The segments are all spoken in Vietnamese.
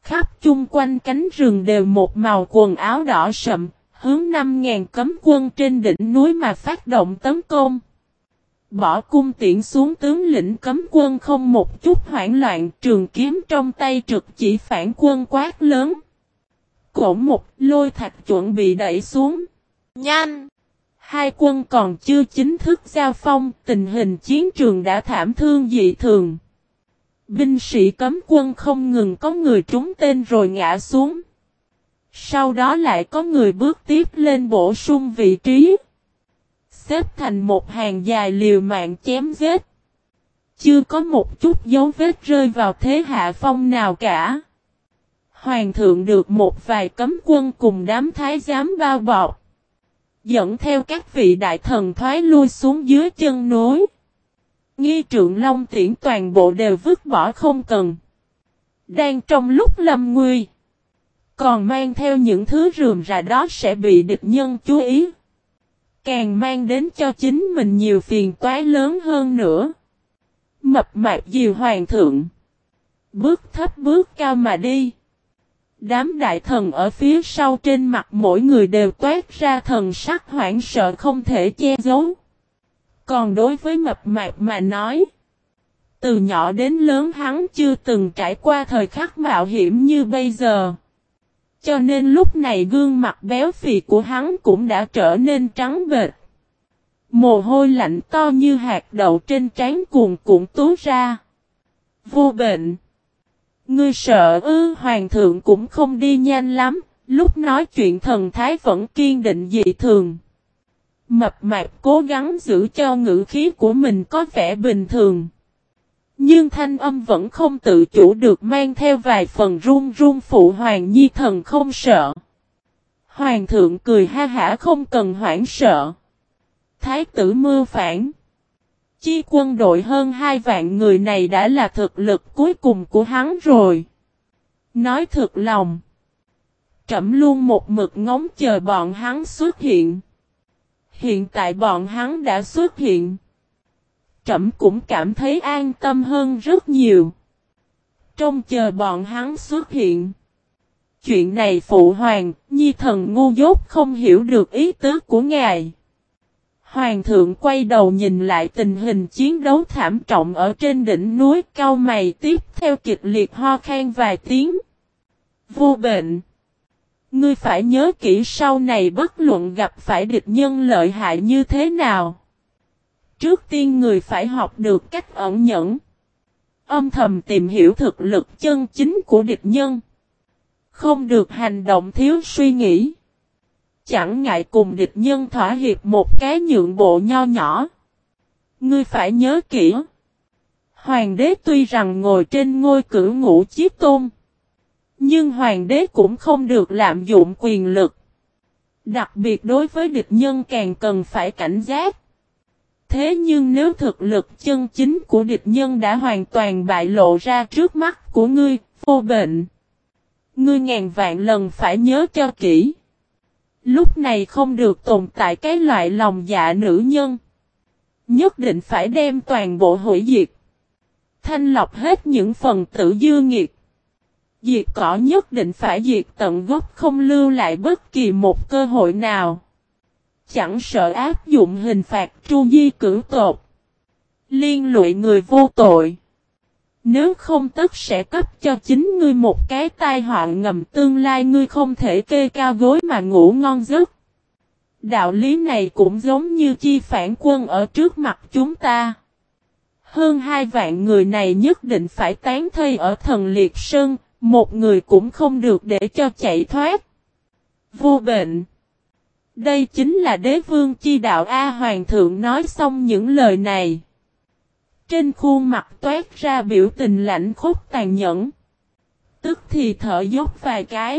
Khắp chung quanh cánh rừng đều một màu quần áo đỏ sậm, hướng 5.000 cấm quân trên đỉnh núi mà phát động tấn công. Bỏ cung tiễn xuống, tướng lĩnh cấm quân không một chút hoảng loạn, trường kiếm trong tay trực chỉ phản quân quát lớn. Cổ một, Lôi Thạch chuẩn bị đẩy xuống. Nhanh! Hai quân còn chưa chính thức giao phong, tình hình chiến trường đã thảm thương dị thường. Binh sĩ cấm quân không ngừng có người trúng tên rồi ngã xuống. Sau đó lại có người bước tiếp lên bổ sung vị trí. Xếp thành một hàng dài liều mạng chém giết. Chưa có một chút dấu vết rơi vào thế hạ phong nào cả. Hoàng thượng được một vài cấm quân cùng đám thái giám bao bọc, dẫn theo các vị đại thần thoái lui xuống dưới chân núi. Nghi Trượng Long Tiễn toàn bộ đều vứt bỏ không cần. Đang trong lúc lâm nguy, còn mang theo những thứ rườm rà đó sẽ bị địch nhân chú ý. Càng mang đến cho chính mình nhiều phiền toái lớn hơn nữa. Mập mạp dìu hoàng thượng. Bước thấp bước cao mà đi. Đám đại thần ở phía sau trên mặt mỗi người đều toát ra thần sắc hoảng sợ không thể che giấu. Còn đối với mập mạp mà nói, từ nhỏ đến lớn hắn chưa từng trải qua thời khắc mạo hiểm như bây giờ. Cho nên lúc này gương mặt béo phì của hắn cũng đã trở nên trắng bệch. Mồ hôi lạnh to như hạt đậu trên trán cuồn cuộn túa ra. Vô bệnh. Ngươi sợ ư? Hoàng thượng cũng không đi nhanh lắm, lúc nói chuyện thần thái vẫn kiên định dị thường. Mập mạp cố gắng giữ cho ngữ khí của mình có vẻ bình thường. Nhưng thanh âm vẫn không tự chủ được mang theo vài phần run run. Phụ hoàng nhi thần không sợ. Hoàng thượng cười ha hả, không cần hoảng sợ. Thái tử mưu phản. Chi quân đội hơn 2 vạn người này đã là thực lực cuối cùng của hắn rồi. Nói thực lòng, trẫm luôn một mực ngóng chờ bọn hắn xuất hiện. Hiện tại bọn hắn đã xuất hiện. Trẫm cũng cảm thấy an tâm hơn rất nhiều. Trông chờ bọn hắn xuất hiện. Chuyện này phụ hoàng, nhi thần ngu dốt không hiểu được ý tứ của ngài. Hoàng thượng quay đầu nhìn lại tình hình chiến đấu thảm trọng ở trên đỉnh núi, cau mày, tiếp theo kịch liệt ho khan vài tiếng. Vô bệnh. Ngươi phải nhớ kỹ sau này bất luận gặp phải địch nhân lợi hại như thế nào. Trước tiên người phải học được cách ẩn nhẫn. Âm thầm tìm hiểu thực lực chân chính của địch nhân. Không được hành động thiếu suy nghĩ. Chẳng ngại cùng địch nhân thỏa hiệp một cái nhượng bộ nho nhỏ. Ngươi phải nhớ kỹ. Hoàng đế tuy rằng ngồi trên ngôi cửu ngũ chiếc tôn. Nhưng hoàng đế cũng không được lạm dụng quyền lực. Đặc biệt đối với địch nhân càng cần phải cảnh giác. Thế nhưng nếu thực lực chân chính của địch nhân đã hoàn toàn bại lộ ra trước mắt của ngươi, vô bệnh. Ngươi ngàn vạn lần phải nhớ cho kỹ. Lúc này không được tồn tại cái loại lòng dạ nữ nhân. Nhất định phải đem toàn bộ hủy diệt. Thanh lọc hết những phần tử dư nghiệt. Diệt cỏ nhất định phải diệt tận gốc, không lưu lại bất kỳ một cơ hội nào. Chẳng sợ áp dụng hình phạt tru di cửu tột. Liên lụy người vô tội. Nếu không tất sẽ cấp cho chính ngươi một cái tai họa ngầm, tương lai ngươi không thể kê cao gối mà ngủ ngon giấc. Đạo lý này cũng giống như chi phản quân ở trước mặt chúng ta. Hơn 2 vạn người này nhất định phải tán thây ở Thần Liệt Sơn, một người cũng không được để cho chạy thoát. Vô bệnh. Đây chính là đế vương chi đạo A. Hoàng thượng nói xong những lời này. Trên khuôn mặt toát ra biểu tình lạnh khốc tàn nhẫn. Tức thì thở dốc vài cái.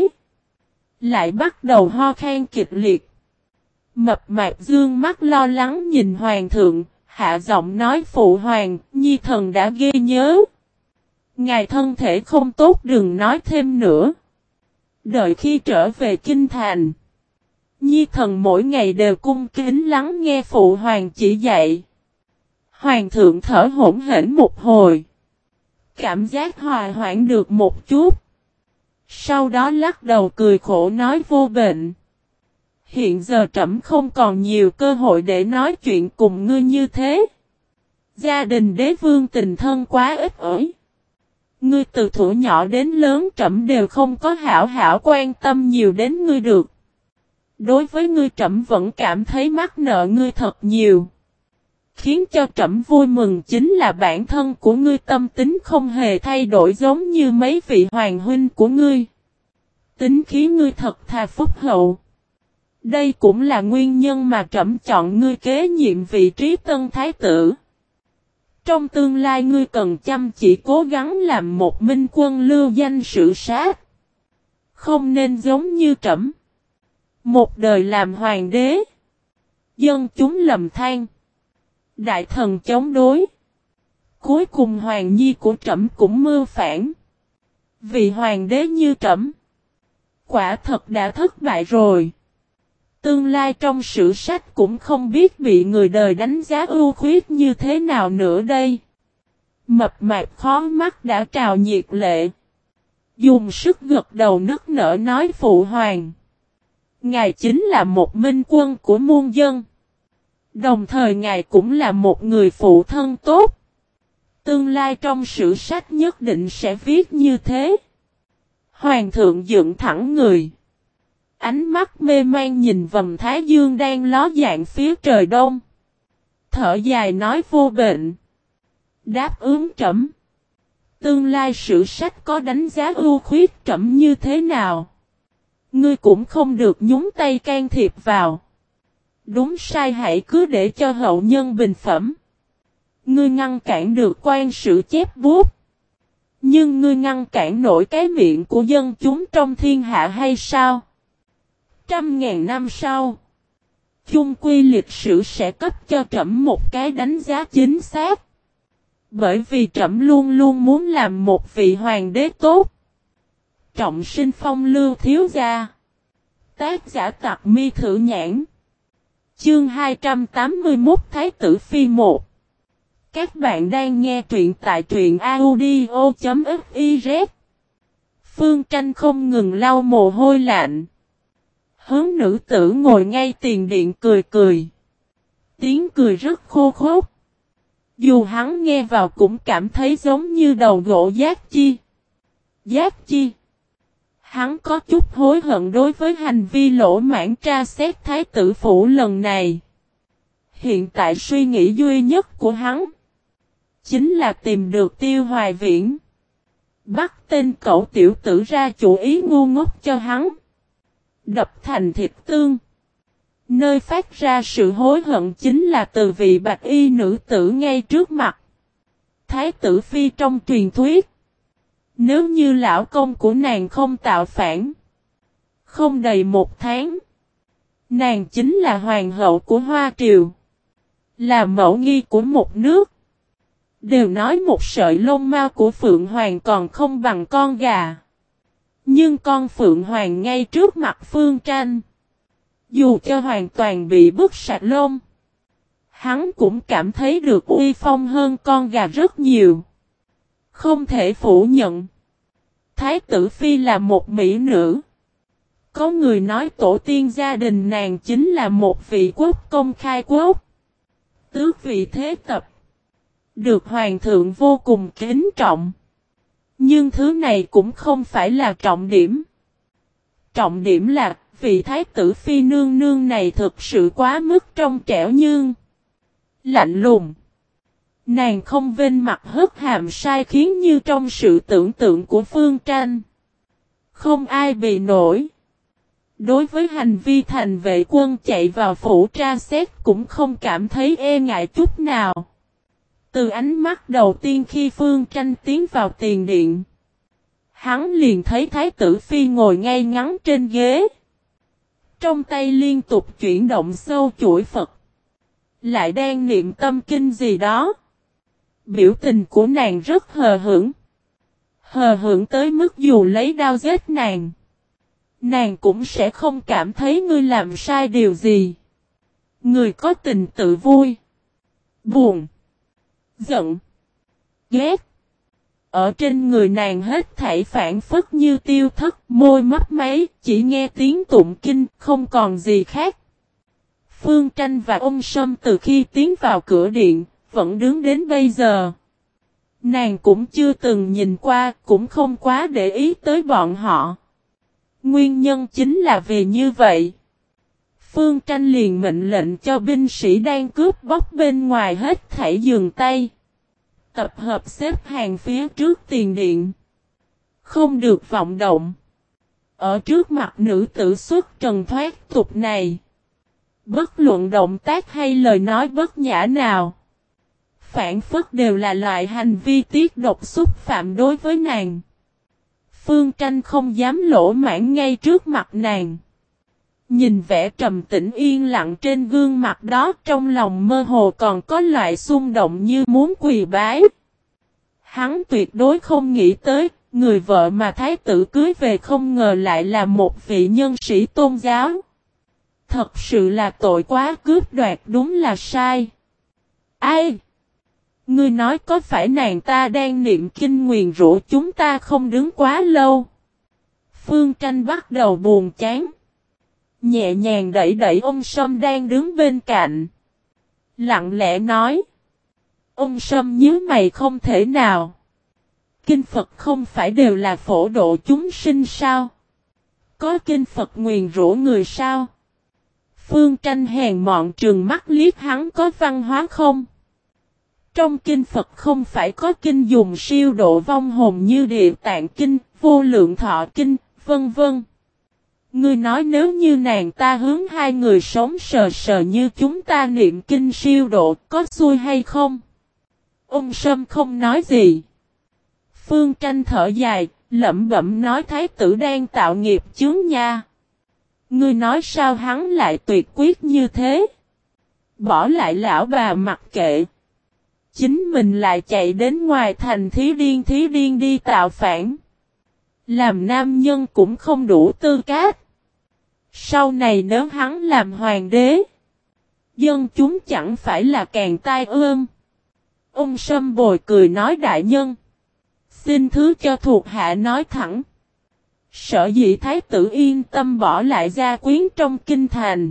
Lại bắt đầu ho khan kịch liệt. Mập mạp dương mắt lo lắng nhìn hoàng thượng, hạ giọng nói phụ hoàng, nhi thần đã ghi nhớ. Ngài thân thể không tốt đừng nói thêm nữa. Đợi khi trở về kinh thành. Nhi thần mỗi ngày đều cung kính lắng nghe phụ hoàng chỉ dạy. Hoàng thượng thở hổn hển một hồi. Cảm giác hòa hoãn được một chút. Sau đó lắc đầu cười khổ nói vô bệnh. Hiện giờ trẫm không còn nhiều cơ hội để nói chuyện cùng ngươi như thế. Gia đình đế vương tình thân quá ít ỏi. Ngươi từ thuở nhỏ đến lớn trẫm đều không có hảo hảo quan tâm nhiều đến ngươi được. Đối với ngươi trẫm vẫn cảm thấy mắc nợ ngươi thật nhiều. Khiến cho trẫm vui mừng chính là bản thân của ngươi tâm tính không hề thay đổi giống như mấy vị hoàng huynh của ngươi. Tính khí ngươi thật thà phúc hậu. Đây cũng là nguyên nhân mà trẫm chọn ngươi kế nhiệm vị trí tân thái tử. Trong tương lai ngươi cần chăm chỉ cố gắng làm một minh quân lưu danh sử sát. Không nên giống như trẫm. Một đời làm hoàng đế. Dân chúng lầm than. Đại thần chống đối. Cuối cùng hoàng nhi của trẫm cũng mưu phản. Vì hoàng đế như trẫm. Quả thật đã thất bại rồi. Tương lai trong sử sách cũng không biết bị người đời đánh giá ưu khuyết như thế nào nữa đây. Mập mạp khó mắt đã trào nhiệt lệ. Dùng sức gật đầu nức nở nói phụ hoàng. Ngài chính là một minh quân của muôn dân. Đồng thời ngài cũng là một người phụ thân tốt. Tương lai trong sử sách nhất định sẽ viết như thế. Hoàng thượng dựng thẳng người. Ánh mắt mê man nhìn vầng thái dương đang ló dạng phía trời đông. Thở dài nói vô bệnh. Đáp ứng trẫm. Tương lai sử sách có đánh giá ưu khuyết trẫm như thế nào? Ngươi cũng không được nhúng tay can thiệp vào. Đúng sai hãy cứ để cho hậu nhân bình phẩm. Ngươi ngăn cản được quan sử chép bút. Nhưng ngươi ngăn cản nổi cái miệng của dân chúng trong thiên hạ hay sao? 100.000 năm sau, chung quy lịch sử sẽ cấp cho trẫm một cái đánh giá chính xác. Bởi vì trẫm luôn luôn muốn làm một vị hoàng đế tốt. Trọng sinh phong lưu thiếu gia. Tác giả Tặc Mi Thử Nhãn. Chương 281 Thái tử Phi 1. Các bạn đang nghe truyện tại truyện audio.fiz. Phương Tranh không ngừng lau mồ hôi lạnh. Hướng nữ tử ngồi ngay tiền điện cười cười. Tiếng cười rất khô khốc. Dù hắn nghe vào cũng cảm thấy giống như đầu gỗ giác chi. Giác chi. Hắn có chút hối hận đối với hành vi lỗ mãng tra xét thái tử phủ lần này. Hiện tại suy nghĩ duy nhất của hắn chính là tìm được Tiêu Hoài Viễn. Bắt tên cẩu tiểu tử ra chủ ý ngu ngốc cho hắn. Đập thành thịt tương. Nơi phát ra sự hối hận chính là từ vị bạch y nữ tử ngay trước mặt. Thái tử phi trong truyền thuyết. Nếu như lão công của nàng không tạo phản. Không đầy 1 tháng. Nàng chính là hoàng hậu của Hoa Triều. Là mẫu nghi của một nước. Đều nói một sợi lông mao của Phượng Hoàng còn không bằng con gà. Nhưng con Phượng Hoàng ngay trước mặt Phương Tranh. Dù cho hoàn toàn bị bứt sạch lông. Hắn cũng cảm thấy được uy phong hơn con gà rất nhiều. Không thể phủ nhận. Thái tử Phi là một mỹ nữ. Có người nói tổ tiên gia đình nàng chính là một vị quốc công khai quốc. Tước vị thế tập. Được hoàng thượng vô cùng kính trọng. Nhưng thứ này cũng không phải là trọng điểm. Trọng điểm là vị thái tử phi nương nương này thực sự quá mức trong trẻo nhưng lạnh lùng. Nàng không vênh mặt hất hàm sai khiến như trong sự tưởng tượng của Phương Tranh. Không ai bị nổi. Đối với hành vi thành vệ quân chạy vào phủ tra xét cũng không cảm thấy e ngại chút nào. Từ ánh mắt đầu tiên khi Phương Tranh tiến vào tiền điện. Hắn liền thấy thái tử phi ngồi ngay ngắn trên ghế. Trong tay liên tục chuyển động sâu chuỗi Phật. Lại đang niệm tâm kinh gì đó. Biểu tình của nàng rất hờ hững. Hờ hững tới mức dù lấy đao giết nàng. Nàng cũng sẽ không cảm thấy ngươi làm sai điều gì. Người có tình tự vui. Buồn. Giận. Ghét. ở trên người nàng hết thảy phản phất như tiêu thất, môi mấp máy, chỉ nghe tiếng tụng kinh, không còn gì khác. Phương Tranh và ông Sâm từ khi tiến vào cửa điện, vẫn đứng đến bây giờ. Nàng cũng chưa từng nhìn qua, cũng không quá để ý tới bọn họ. Nguyên nhân chính là vì như vậy. Phương Tranh liền mệnh lệnh cho binh sĩ đang cướp bóc bên ngoài hết thảy dừng tay. Tập hợp xếp hàng phía trước tiền điện. Không được vọng động. Ở trước mặt nữ tử xuất trần thoát tục này. Bất luận động tác hay lời nói bất nhã nào. Phản phất đều là loại hành vi tiết độc xúc phạm đối với nàng. Phương Tranh không dám lỗ mãn ngay trước mặt nàng. Nhìn vẻ trầm tĩnh yên lặng trên gương mặt đó, trong lòng mơ hồ còn có loại xung động như muốn quỳ bái. Hắn tuyệt đối không nghĩ tới, người vợ mà thái tử cưới về không ngờ lại là một vị nhân sĩ tôn giáo. Thật sự là tội quá, cướp đoạt đúng là sai. Ai? Ngươi nói có phải nàng ta đang niệm kinh nguyền rủa chúng ta không đứng quá lâu? Phương Tranh bắt đầu buồn chán. Nhẹ nhàng đẩy đẩy ông Sâm đang đứng bên cạnh. Lặng lẽ nói. Ông Sâm nhíu mày, không thể nào. Kinh Phật không phải đều là phổ độ chúng sinh sao? Có kinh Phật nguyền rủa người sao? Phương Tranh hèn mọn trừng mắt liếc hắn, có văn hóa không? Trong kinh Phật không phải có kinh dùng siêu độ vong hồn như Địa Tạng Kinh, Vô Lượng Thọ Kinh, vân vân. Ngươi nói nếu như nàng ta hướng hai người sống sờ sờ như chúng ta niệm kinh siêu độ, có xui hay không? Ông Sâm không nói gì. Phương Tranh thở dài, lẩm bẩm nói thái tử đang tạo nghiệp chướng nha. Ngươi nói sao hắn lại tuyệt quyết như thế? Bỏ lại lão bà mặc kệ. Chính mình lại chạy đến ngoài thành thí điên đi tạo phản. Làm nam nhân cũng không đủ tư cách. Sau này nếu hắn làm hoàng đế, dân chúng chẳng phải là càng tai ương. Ông Sâm bồi cười nói đại nhân. Xin thứ cho thuộc hạ nói thẳng. Sở dĩ thái tử yên tâm bỏ lại gia quyến trong kinh thành.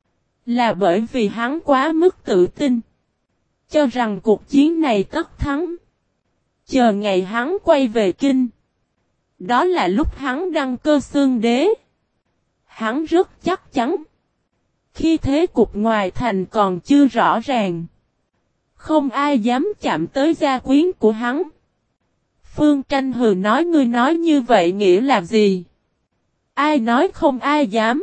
Là bởi vì hắn quá mức tự tin. Cho rằng cuộc chiến này tất thắng. Chờ ngày hắn quay về kinh. Đó là lúc hắn đăng cơ xương đế. Hắn rất chắc chắn. Khi thế cục ngoài thành còn chưa rõ ràng. Không ai dám chạm tới gia quyến của hắn. Phương Tranh hừ nói, ngươi nói như vậy nghĩa là gì? Ai nói không ai dám?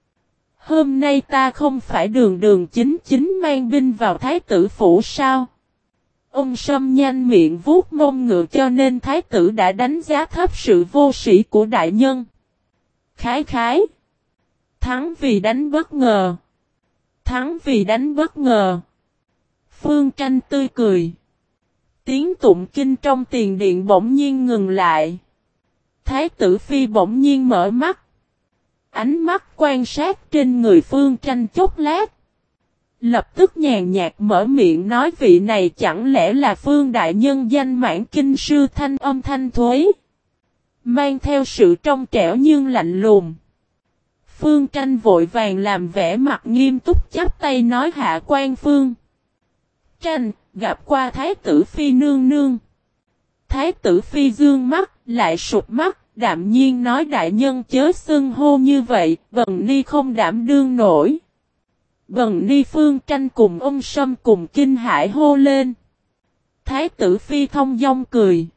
Hôm nay ta không phải đường chính mang binh vào thái tử phủ sao? Ông Sâm nhanh miệng vuốt mông ngựa, cho nên thái tử đã đánh giá thấp sự vô sĩ của đại nhân. Khái khái. Thắng vì đánh bất ngờ. Thắng vì đánh bất ngờ. Phương Tranh tươi cười. Tiếng tụng kinh trong tiền điện bỗng nhiên ngừng lại. Thái tử phi bỗng nhiên mở mắt. Ánh mắt quan sát trên người Phương Tranh chốc lát. Lập tức nhàn nhạt mở miệng nói, vị này chẳng lẽ là Phương đại nhân danh mãn kinh sư, thanh âm thanh thuế. Mang theo sự trong trẻo nhưng lạnh lùng. Phương Tranh vội vàng làm vẻ mặt nghiêm túc chắp tay nói, hạ quan Phương Tranh, gặp qua thái tử phi nương nương. Thái tử phi dương mắt, lại sụp mắt, đạm nhiên nói, đại nhân chớ xưng hô như vậy, bần ni không đảm đương nổi. Bần ni Phương Tranh cùng ông Sâm cùng kinh hãi hô lên. Thái tử phi thông dong cười.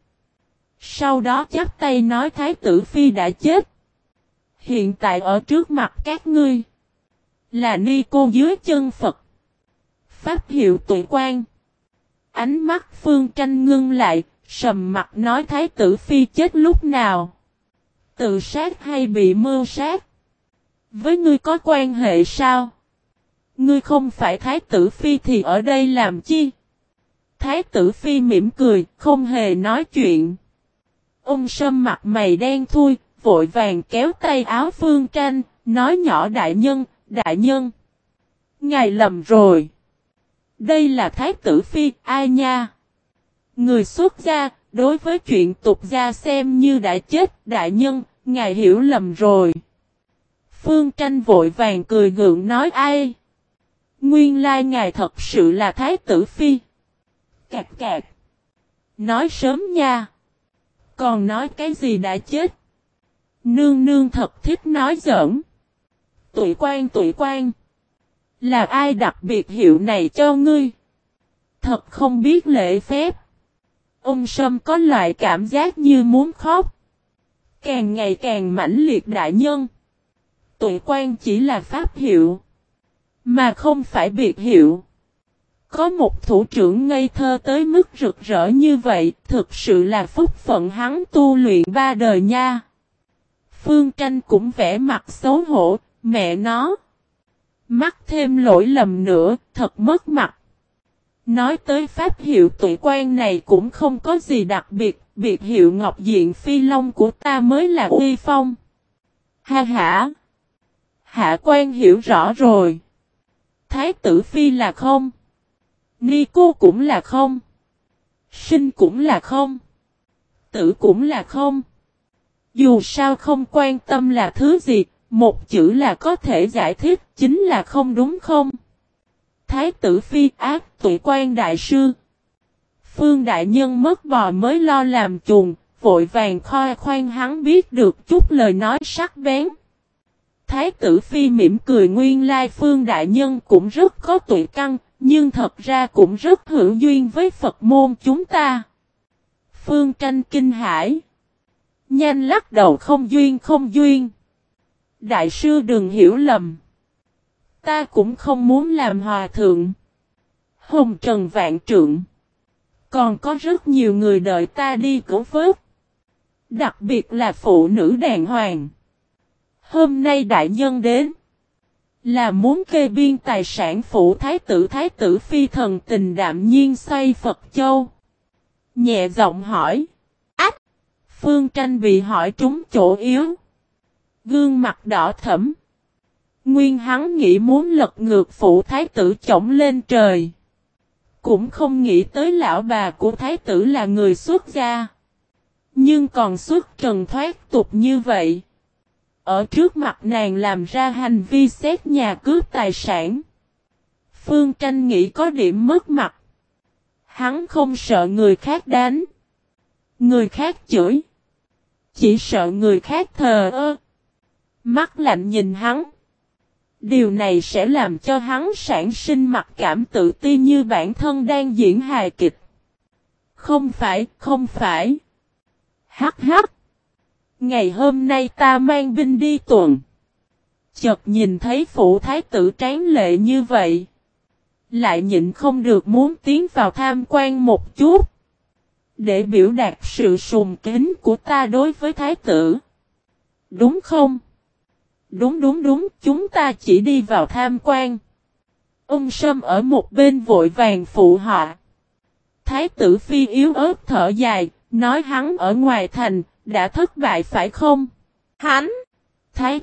Sau đó chắp tay nói, thái tử phi đã chết. Hiện tại ở trước mặt các ngươi là ni cô dưới chân Phật. Pháp hiệu Tuệ Quan. Ánh mắt Phương Tranh ngưng lại, sầm mặt nói, thái tử phi chết lúc nào? Tự sát hay bị mưu sát? Với ngươi có quan hệ sao? Ngươi không phải thái tử phi thì ở đây làm chi? Thái tử phi mỉm cười, không hề nói chuyện. Ông Sâm mặt mày đen thui, vội vàng kéo tay áo Phương Tranh, nói nhỏ, đại nhân. Ngài lầm rồi. Đây là thái tử phi, ai nha? Người xuất gia, đối với chuyện tục gia xem như đã chết, đại nhân, ngài hiểu lầm rồi. Phương Tranh vội vàng cười gượng nói ai? Nguyên lai ngài thật sự là Thái tử Phi. Cạc cạc. Nói sớm nha. Còn nói cái gì đã chết? Nương nương thật thích nói giỡn. Tụi quan. Là ai đặc biệt hiệu này cho ngươi? Thật không biết lễ phép. Ông Sâm có loại cảm giác như muốn khóc. Càng ngày càng mãnh liệt đại nhân. Tụi quan chỉ là pháp hiệu. Mà không phải biệt hiệu. Có một thủ trưởng ngây thơ tới mức rực rỡ như vậy, thực sự là phúc phận hắn tu luyện 3 đời nha. Phương Tranh cũng vẽ mặt xấu hổ, mẹ nó. Mắc thêm lỗi lầm nữa, thật mất mặt. Nói tới pháp hiệu tụi quan này cũng không có gì đặc biệt, biệt hiệu Ngọc Diện Phi Long của ta mới là uy phong. Ha ha! Hạ quan hiểu rõ rồi. Thái tử Phi là không. Ni cô cũng là không. Sinh cũng là không. Tử cũng là không. Dù sao không quan tâm là thứ gì, một chữ là có thể giải thích chính là không đúng không? Thái tử Phi ác tụi quan đại sư. Phương đại nhân mất bò mới lo làm chuồng, vội vàng khoe khoang hắn biết được chút lời nói sắc bén. Thái tử Phi mỉm cười nguyên lai Phương đại nhân cũng rất có tuệ căn, nhưng thật ra cũng rất hữu duyên với Phật môn chúng ta. Phương Tranh kinh hãi. Nhanh lắc đầu không duyên. Đại sư đừng hiểu lầm. Ta cũng không muốn làm hòa thượng. Hồng trần vạn trượng. Còn có rất nhiều người đợi ta đi cứu vớt. Đặc biệt là phụ nữ đàng hoàng. Hôm nay đại nhân đến. Là muốn kê biên tài sản phụ thái tử Phi thần tình đạm nhiên xoay Phật Châu. Nhẹ giọng hỏi. Ách! Phương Tranh bị hỏi trúng chỗ yếu. Gương mặt đỏ thẫm. Nguyên hắn nghĩ muốn lật ngược phụ thái tử chổng lên trời. Cũng không nghĩ tới lão bà của thái tử là người xuất gia. Nhưng còn xuất trần thoát tục như vậy. Ở trước mặt nàng làm ra hành vi xét nhà cướp tài sản. Phương Tranh nghĩ có điểm mất mặt. Hắn không sợ người khác đánh. Người khác chửi. Chỉ sợ người khác thờ ơ. Mắt lạnh nhìn hắn. Điều này sẽ làm cho hắn sản sinh mặc cảm tự ti như bản thân đang diễn hài kịch. Không phải. Hắc hắc. Ngày hôm nay ta mang binh đi tuần. Chợt nhìn thấy phụ thái tử tráng lệ như vậy. Lại nhịn không được muốn tiến vào tham quan một chút. Để biểu đạt sự sùng kính của ta đối với thái tử. Đúng không? Đúng, chúng ta chỉ đi vào tham quan. Ông Sâm ở một bên vội vàng phụ họa. Thái tử Phi yếu ớt thở dài, nói hắn ở ngoài thành, đã thất bại phải không? Hắn! Thái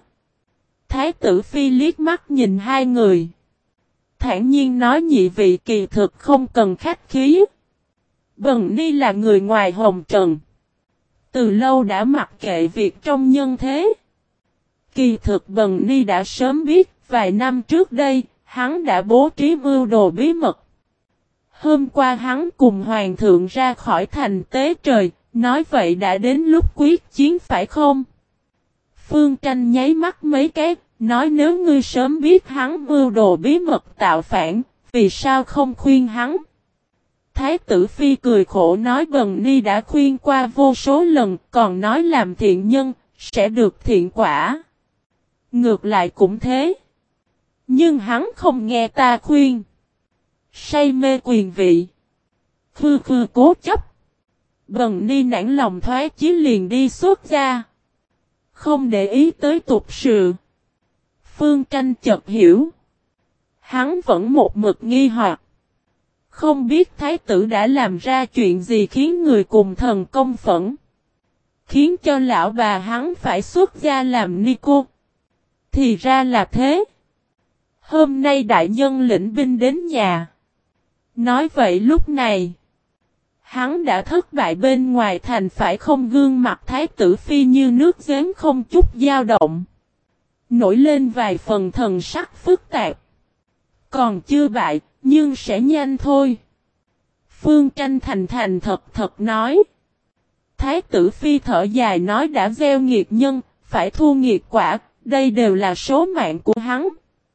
tử Phi liếc mắt nhìn hai người. Thản nhiên nói nhị vị kỳ thực không cần khách khí. Bần Ni là người ngoài hồng trần. Từ lâu đã mặc kệ việc trong nhân thế. Kỳ thực Bần Ni đã sớm biết, vài năm trước đây, hắn đã bố trí mưu đồ bí mật. Hôm qua hắn cùng Hoàng thượng ra khỏi thành tế trời, nói vậy đã đến lúc quyết chiến phải không? Phương Tranh nháy mắt mấy cái, nói nếu ngươi sớm biết hắn mưu đồ bí mật tạo phản, vì sao không khuyên hắn? Thái tử Phi cười khổ nói Bần Ni đã khuyên qua vô số lần, còn nói làm thiện nhân, sẽ được thiện quả. Ngược lại cũng thế. Nhưng hắn không nghe ta khuyên. Say mê quyền vị. Khư cố chấp. Bần Ni nản lòng thoái chí liền đi xuất gia. Không để ý tới tục sự. Phương Tranh chợt hiểu. Hắn vẫn một mực nghi hoặc. Không biết thái tử đã làm ra chuyện gì khiến người cùng thần công phẫn. Khiến cho lão bà hắn phải xuất gia làm ni cô. Thì ra là thế. Hôm nay đại nhân lĩnh binh đến nhà. Nói vậy lúc này. Hắn đã thất bại bên ngoài thành phải không, gương mặt Thái tử Phi như nước giếng không chút dao động. Nổi lên vài phần thần sắc phức tạp. Còn chưa bại, nhưng sẽ nhanh thôi. Phương Tranh thành thành thật thật nói. Thái tử Phi thở dài nói đã gieo nghiệt nhân, phải thu nghiệt quả, đây đều là số mạng của hắn.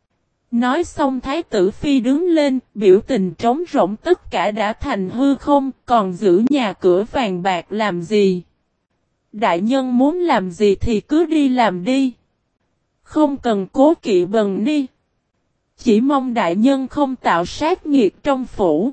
Nói xong Thái tử Phi đứng lên, biểu tình trống rỗng, tất cả đã thành hư không, còn giữ nhà cửa vàng bạc làm gì? Đại nhân muốn làm gì thì cứ đi làm đi. Không cần cố kỵ Bần Ni. Chỉ mong đại nhân không tạo sát nghiệt trong phủ.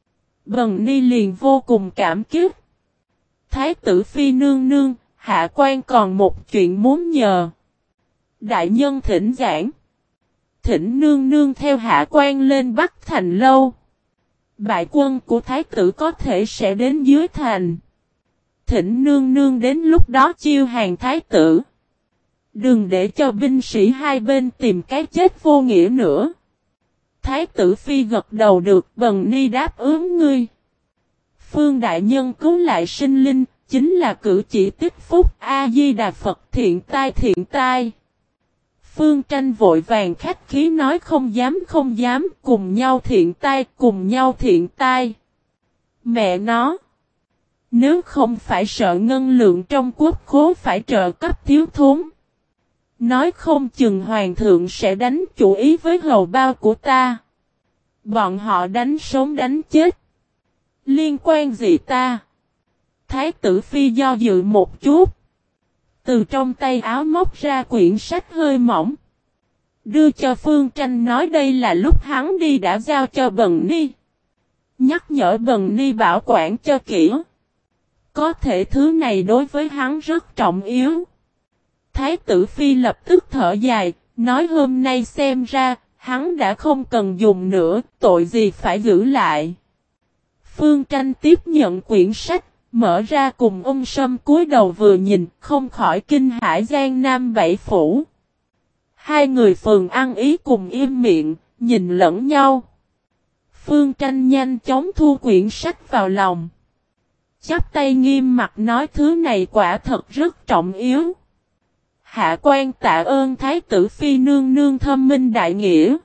Bần Ni liền vô cùng cảm kích. Thái tử Phi nương nương, hạ quan còn một chuyện muốn nhờ. Đại nhân thỉnh giảng. Thỉnh nương nương theo hạ quan lên Bắc Thành lâu. Bại quân của thái tử có thể sẽ đến dưới thành. Thỉnh nương nương đến lúc đó chiêu hàng thái tử. Đừng để cho binh sĩ hai bên tìm cái chết vô nghĩa nữa. Thái tử Phi gật đầu được, Bần Ni đáp ứng ngươi. Phương đại nhân cứu lại sinh linh, chính là cử chỉ tích phúc. A Di Đà Phật, thiện tai thiện tai. Phương Tranh vội vàng khách khí nói không dám, cùng nhau thiện tai, cùng nhau thiện tai. Mẹ nó! Nếu không phải sợ ngân lượng trong quốc khố phải trợ cấp thiếu thốn. Nói không chừng hoàng thượng sẽ đánh chủ ý với hầu bao của ta. Bọn họ đánh sống đánh chết. Liên quan gì ta? Thái tử Phi do dự một chút. Từ trong tay áo móc ra quyển sách hơi mỏng. Đưa cho Phương Tranh nói đây là lúc hắn đi đã giao cho Bần Ni. Nhắc nhở Bần Ni bảo quản cho kỹ. Có thể thứ này đối với hắn rất trọng yếu. Thái tử Phi lập tức thở dài, nói hôm nay xem ra, hắn đã không cần dùng nữa, tội gì phải giữ lại. Phương Tranh tiếp nhận quyển sách, mở ra cùng ung sâm cúi đầu vừa nhìn, không khỏi kinh hãi Giang Nam bảy phủ. Hai người phường ăn ý cùng im miệng, nhìn lẫn nhau. Phương Tranh nhanh chóng thu quyển sách vào lòng. Chắp tay nghiêm mặt nói thứ này quả thật rất trọng yếu. Hạ quan tạ ơn Thái tử Phi nương nương thâm minh đại nghĩa.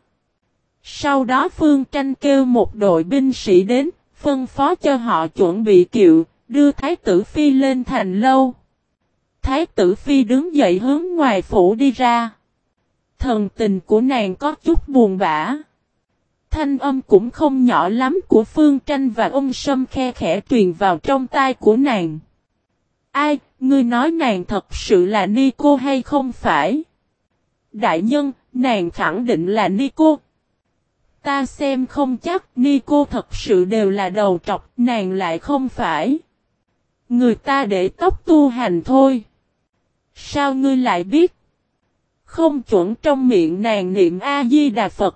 Sau đó Phương Tranh kêu một đội binh sĩ đến, phân phó cho họ chuẩn bị kiệu, đưa Thái tử Phi lên thành lâu. Thái tử Phi đứng dậy hướng ngoài phủ đi ra. Thần tình của nàng có chút buồn bã. Thanh âm cũng không nhỏ lắm của Phương Tranh và ung sâm khe khẽ truyền vào trong tai của nàng. Ai, ngươi nói nàng thật sự là Ni cô hay không phải? Đại nhân, nàng khẳng định là Ni cô. Ta xem không chắc Ni cô thật sự đều là đầu trọc, nàng lại không phải. Người ta để tóc tu hành thôi. Sao ngươi lại biết? Không chuẩn trong miệng nàng niệm A-di-đà Phật.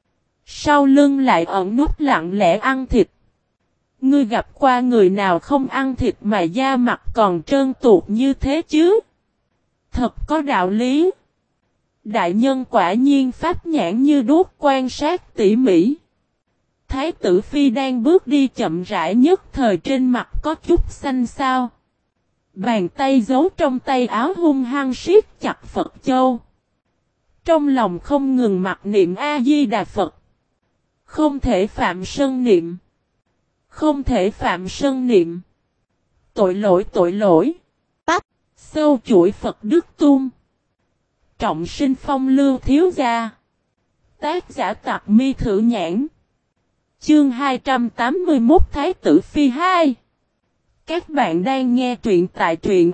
Sau lưng lại ẩn nút lặng lẽ ăn thịt. Ngươi gặp qua người nào không ăn thịt mà da mặt còn trơn tuột như thế chứ? Thật có đạo lý. Đại nhân quả nhiên pháp nhãn như đuốc quan sát tỉ mỉ. Thái tử Phi đang bước đi chậm rãi nhất thời trên mặt có chút xanh xao. Bàn tay giấu trong tay áo hung hăng siết chặt Phật châu. Trong lòng không ngừng mặc niệm A-di-đà Phật. Không thể phạm sân niệm. Không thể phạm sân niệm. Tội lỗi tội lỗi. Tách. Sâu chuỗi Phật Đức Tung. Trọng sinh phong lưu thiếu gia. Tác giả Tặc Mi Thử Nhãn. Chương 281 Thái tử Phi 2. Các bạn đang nghe truyện tại truyện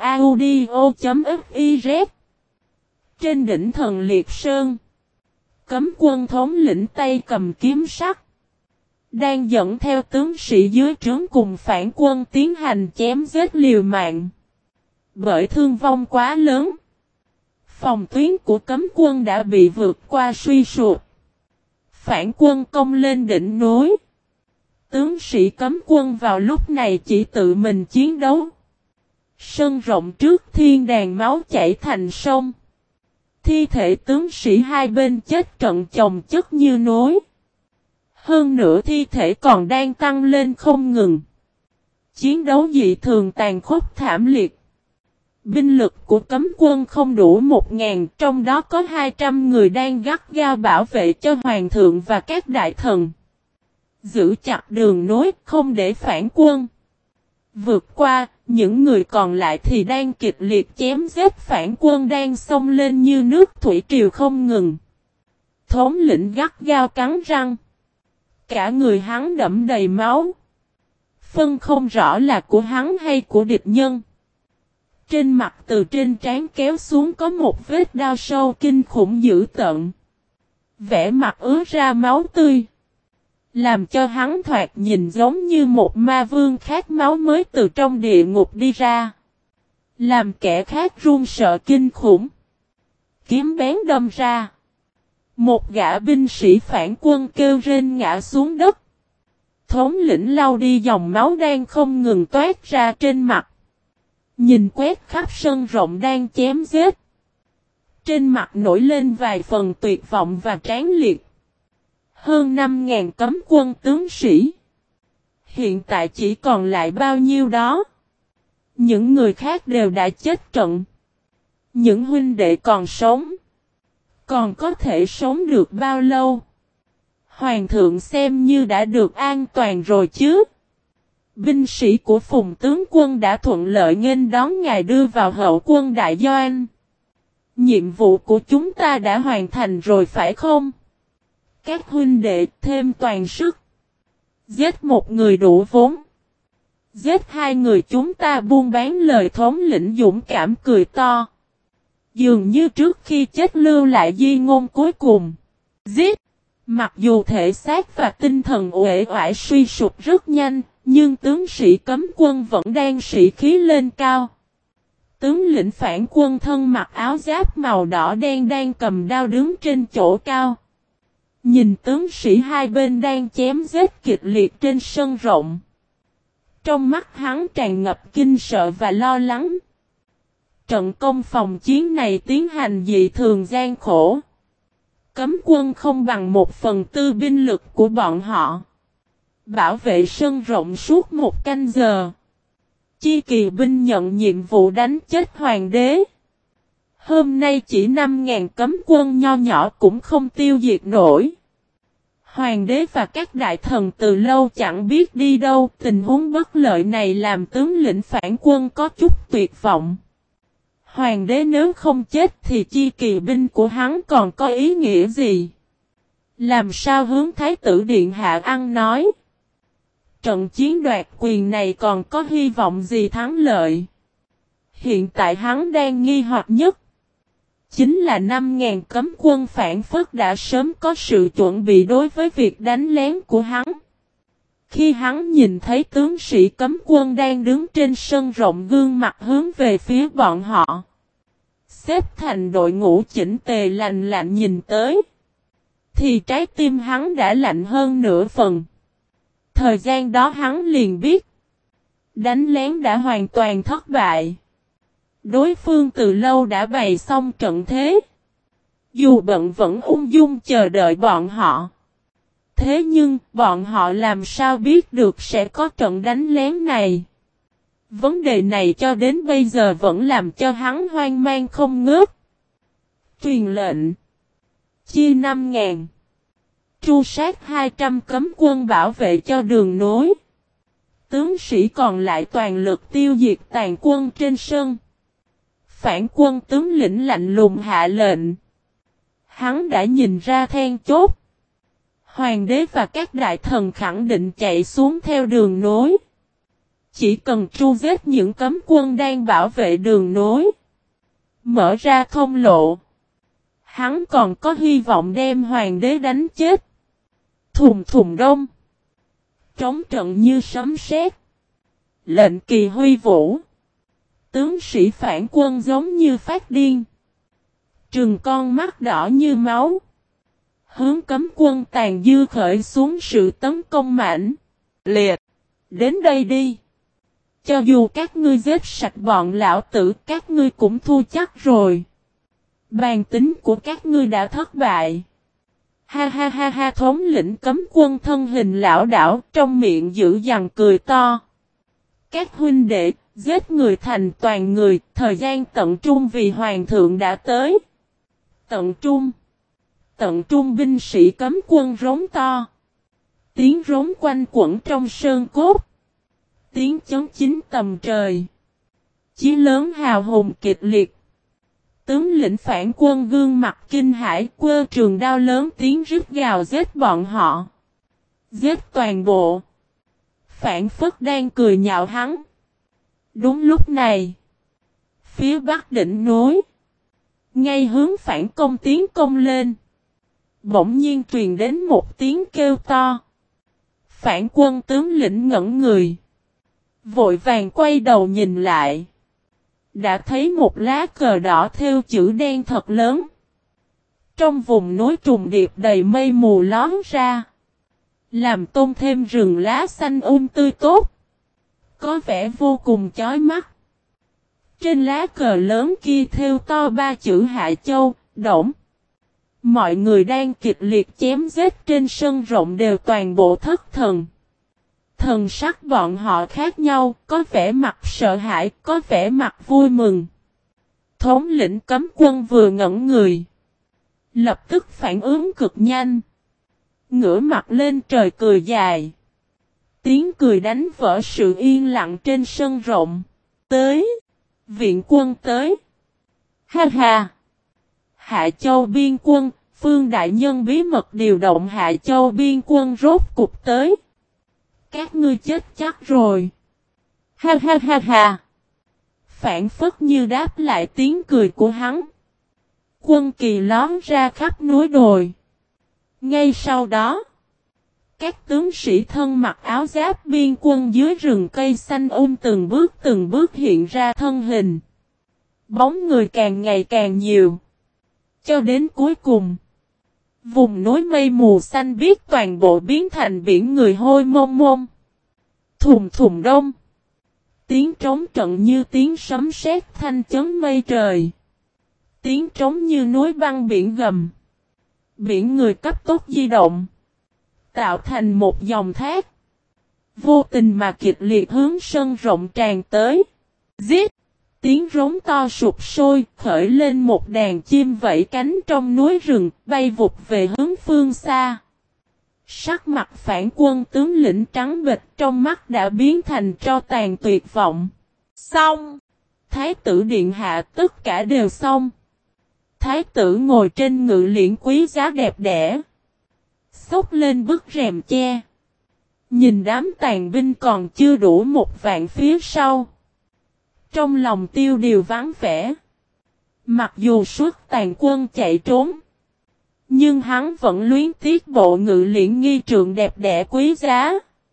audio.fiz. Trên đỉnh thần Liệt Sơn. Cấm quân thống lĩnh tay cầm kiếm sắt. Đang dẫn theo tướng sĩ dưới trướng cùng phản quân tiến hành chém giết liều mạng. Bởi thương vong quá lớn. Phòng tuyến của cấm quân đã bị vượt qua suy sụp. Phản quân công lên đỉnh núi. Tướng sĩ cấm quân vào lúc này chỉ tự mình chiến đấu. Sân rộng trước thiên đàng máu chảy thành sông. Thi thể tướng sĩ hai bên chết trận chồng chất như núi. Hơn nữa thi thể còn đang tăng lên không ngừng. Chiến đấu dị thường tàn khốc thảm liệt. Binh lực của cấm quân không đủ 1.000, trong đó có 200 người đang gắt gao bảo vệ cho hoàng thượng và các đại thần. Giữ chặt đường nối không để phản quân vượt qua, những người còn lại thì đang kịch liệt chém giết phản quân đang xông lên như nước thủy triều không ngừng. Thống lĩnh gắt gao cắn răng. Cả người hắn đẫm đầy máu. Phân không rõ là của hắn hay của địch nhân. Trên mặt từ trên trán kéo xuống có một vết đao sâu kinh khủng dữ tợn. Vẻ mặt ứa ra máu tươi. Làm cho hắn thoạt nhìn giống như một ma vương khát máu mới từ trong địa ngục đi ra. Làm kẻ khác run sợ kinh khủng. Kiếm bén đâm ra. Một gã binh sĩ phản quân kêu rên ngã xuống đất. Thống lĩnh lau đi dòng máu đang không ngừng toát ra trên mặt. Nhìn quét khắp sân rộng đang chém giết. Trên mặt nổi lên vài phần tuyệt vọng và tráng liệt. Hơn 5.000 cấm quân tướng sĩ. Hiện tại chỉ còn lại bao nhiêu đó. Những người khác đều đã chết trận. Những huynh đệ còn sống. Còn có thể sống được bao lâu? Hoàng thượng xem như đã được an toàn rồi chứ. Binh sĩ của Phùng tướng quân đã thuận lợi nghênh đón ngài đưa vào hậu quân đại doanh. Nhiệm vụ của chúng ta đã hoàn thành rồi phải không? Các huynh đệ thêm toàn sức. Giết một người đủ vốn. Giết hai người chúng ta buôn bán lời. Thống lĩnh dũng cảm cười to. Dường như trước khi chết lưu lại di ngôn cuối cùng. Giết. Mặc dù thể xác và tinh thần uể oải suy sụp rất nhanh, nhưng tướng sĩ cấm quân vẫn đang sĩ khí lên cao. Tướng lĩnh phản quân thân mặc áo giáp màu đỏ đen đang cầm đao đứng trên chỗ cao. Nhìn tướng sĩ hai bên đang chém giết kịch liệt trên sân rộng. Trong mắt hắn tràn ngập kinh sợ và lo lắng. Trận công phòng chiến này tiến hành dị thường gian khổ. Cấm quân không bằng 1/4 binh lực của bọn họ. Bảo vệ sân rộng suốt 1 canh giờ. Chi kỳ binh nhận nhiệm vụ đánh chết hoàng đế. Hôm nay chỉ 5.000 cấm quân nho nhỏ cũng không tiêu diệt nổi. Hoàng đế và các đại thần từ lâu chẳng biết đi đâu. Tình huống bất lợi này làm tướng lĩnh phản quân có chút tuyệt vọng. Hoàng đế nếu không chết thì chi kỳ binh của hắn còn có ý nghĩa gì? Làm sao hướng thái tử điện hạ ăn nói? Trận chiến đoạt quyền này còn có hy vọng gì thắng lợi? Hiện tại hắn đang nghi hoặc nhất. Chính là 5.000 cấm quân phản phất đã sớm có sự chuẩn bị đối với việc đánh lén của hắn. Khi hắn nhìn thấy tướng sĩ cấm quân đang đứng trên sân rộng gương mặt hướng về phía bọn họ. Xếp thành đội ngũ chỉnh tề lạnh lạnh nhìn tới. Thì trái tim hắn đã lạnh hơn nửa phần. Thời gian đó hắn liền biết. Đánh lén đã hoàn toàn thất bại. Đối phương từ lâu đã bày xong trận thế. Dù bận vẫn ung dung chờ đợi bọn họ. Thế nhưng bọn họ làm sao biết được sẽ có trận đánh lén này? Vấn đề này cho đến bây giờ vẫn làm cho hắn hoang mang không ngớt. Truyền lệnh. Chia 5.000. Tru sát 200 cấm quân bảo vệ cho đường nối. Tướng sĩ còn lại toàn lực tiêu diệt tàn quân trên sân. Phản quân tướng lĩnh lạnh lùng hạ lệnh. Hắn đã nhìn ra then chốt. Hoàng đế và các đại thần khẳng định chạy xuống theo đường nối. Chỉ cần tru giết những cấm quân đang bảo vệ đường nối. Mở ra thông lộ. Hắn còn có hy vọng đem hoàng đế đánh chết. Thùng thùng đông. Trống trận như sấm sét. Lệnh kỳ huy vũ. Tướng sĩ phản quân giống như phát điên. Trừng con mắt đỏ như máu. Hướng cấm quân tàn dư khởi xuống sự tấn công mãnh liệt. Đến đây đi. Cho dù các ngươi giết sạch bọn lão tử, các ngươi cũng thua chắc rồi. Bàn tính của các ngươi đã thất bại. Ha ha ha ha, thống lĩnh cấm quân thân hình lão đảo, trong miệng dữ dằn cười to. Các huynh đệ, giết người thành toàn người, thời gian tận trung vì hoàng thượng đã tới. Tận trung. Tận trung binh sĩ cấm quân rống to. Tiếng rống quanh quẩn trong sơn cốt. Tiếng chấn chính tầm trời. Chí lớn hào hùng kịch liệt. Tướng lĩnh phản quân gương mặt kinh hãi, quơ trường đao lớn tiếng rít gào giết bọn họ. Giết toàn bộ. Phản Phất đang cười nhạo hắn. Đúng lúc này, phía bắc đỉnh núi, ngay hướng phản công tiến công lên, bỗng nhiên truyền đến một tiếng kêu to. Phản quân tướng lĩnh ngẩn người, vội vàng quay đầu nhìn lại, đã thấy một lá cờ đỏ thêu chữ đen thật lớn. Trong vùng núi trùng điệp đầy mây mù lón ra, làm tôn thêm rừng lá xanh tươi tốt, có vẻ vô cùng chói mắt. Trên lá cờ lớn kia thêu to 3 chữ Hạ Châu, Đổng. Mọi người đang kịch liệt chém giết trên sân rộng đều toàn bộ thất thần. Thần sắc bọn họ khác nhau, có vẻ mặt sợ hãi, có vẻ mặt vui mừng. Thống lĩnh cấm quân vừa ngẩn người, lập tức phản ứng cực nhanh. Ngửa mặt lên trời cười dài. Tiếng cười đánh vỡ sự yên lặng trên sân rộng. Tới. Viện quân tới. Ha ha. Hạ Châu biên quân, Phương đại nhân bí mật điều động Hạ Châu biên quân rốt cục tới. Các ngươi chết chắc rồi. Ha ha ha ha. Phản phất như đáp lại tiếng cười của hắn. Quân kỳ lón ra khắp núi đồi. Ngay sau đó, các tướng sĩ thân mặc áo giáp biên quân dưới rừng cây xanh từng bước hiện ra thân hình. Bóng người càng ngày càng nhiều. Cho đến cuối cùng, vùng núi mây mù xanh biếc toàn bộ biến thành biển người hôi mông mông. Thùng thùng đông. Tiếng trống trận như tiếng sấm sét thanh chấn mây trời. Tiếng trống như núi băng biển gầm. Biển người cấp tốc di động, tạo thành một dòng thác. Vô tình mà kịch liệt hướng sân rộng tràn tới. Giết! Tiếng rống to sụp sôi, khởi lên một đàn chim vẫy cánh trong núi rừng, bay vụt về hướng phương xa. Sắc mặt phản quân tướng lĩnh trắng bệch trong mắt đã biến thành tro tàn tuyệt vọng. Xong! Thái tử điện hạ tất cả đều xong. Thái tử ngồi trên ngự liễn quý giá đẹp đẽ, xốc lên bức rèm che. Nhìn đám tàn binh còn chưa đủ 1.000 phía sau. Trong lòng tiêu điều vắng vẻ. Mặc dù suốt tàn quân chạy trốn, nhưng hắn vẫn luyến tiếc bộ ngự liễn nghi trượng đẹp đẽ quý giá.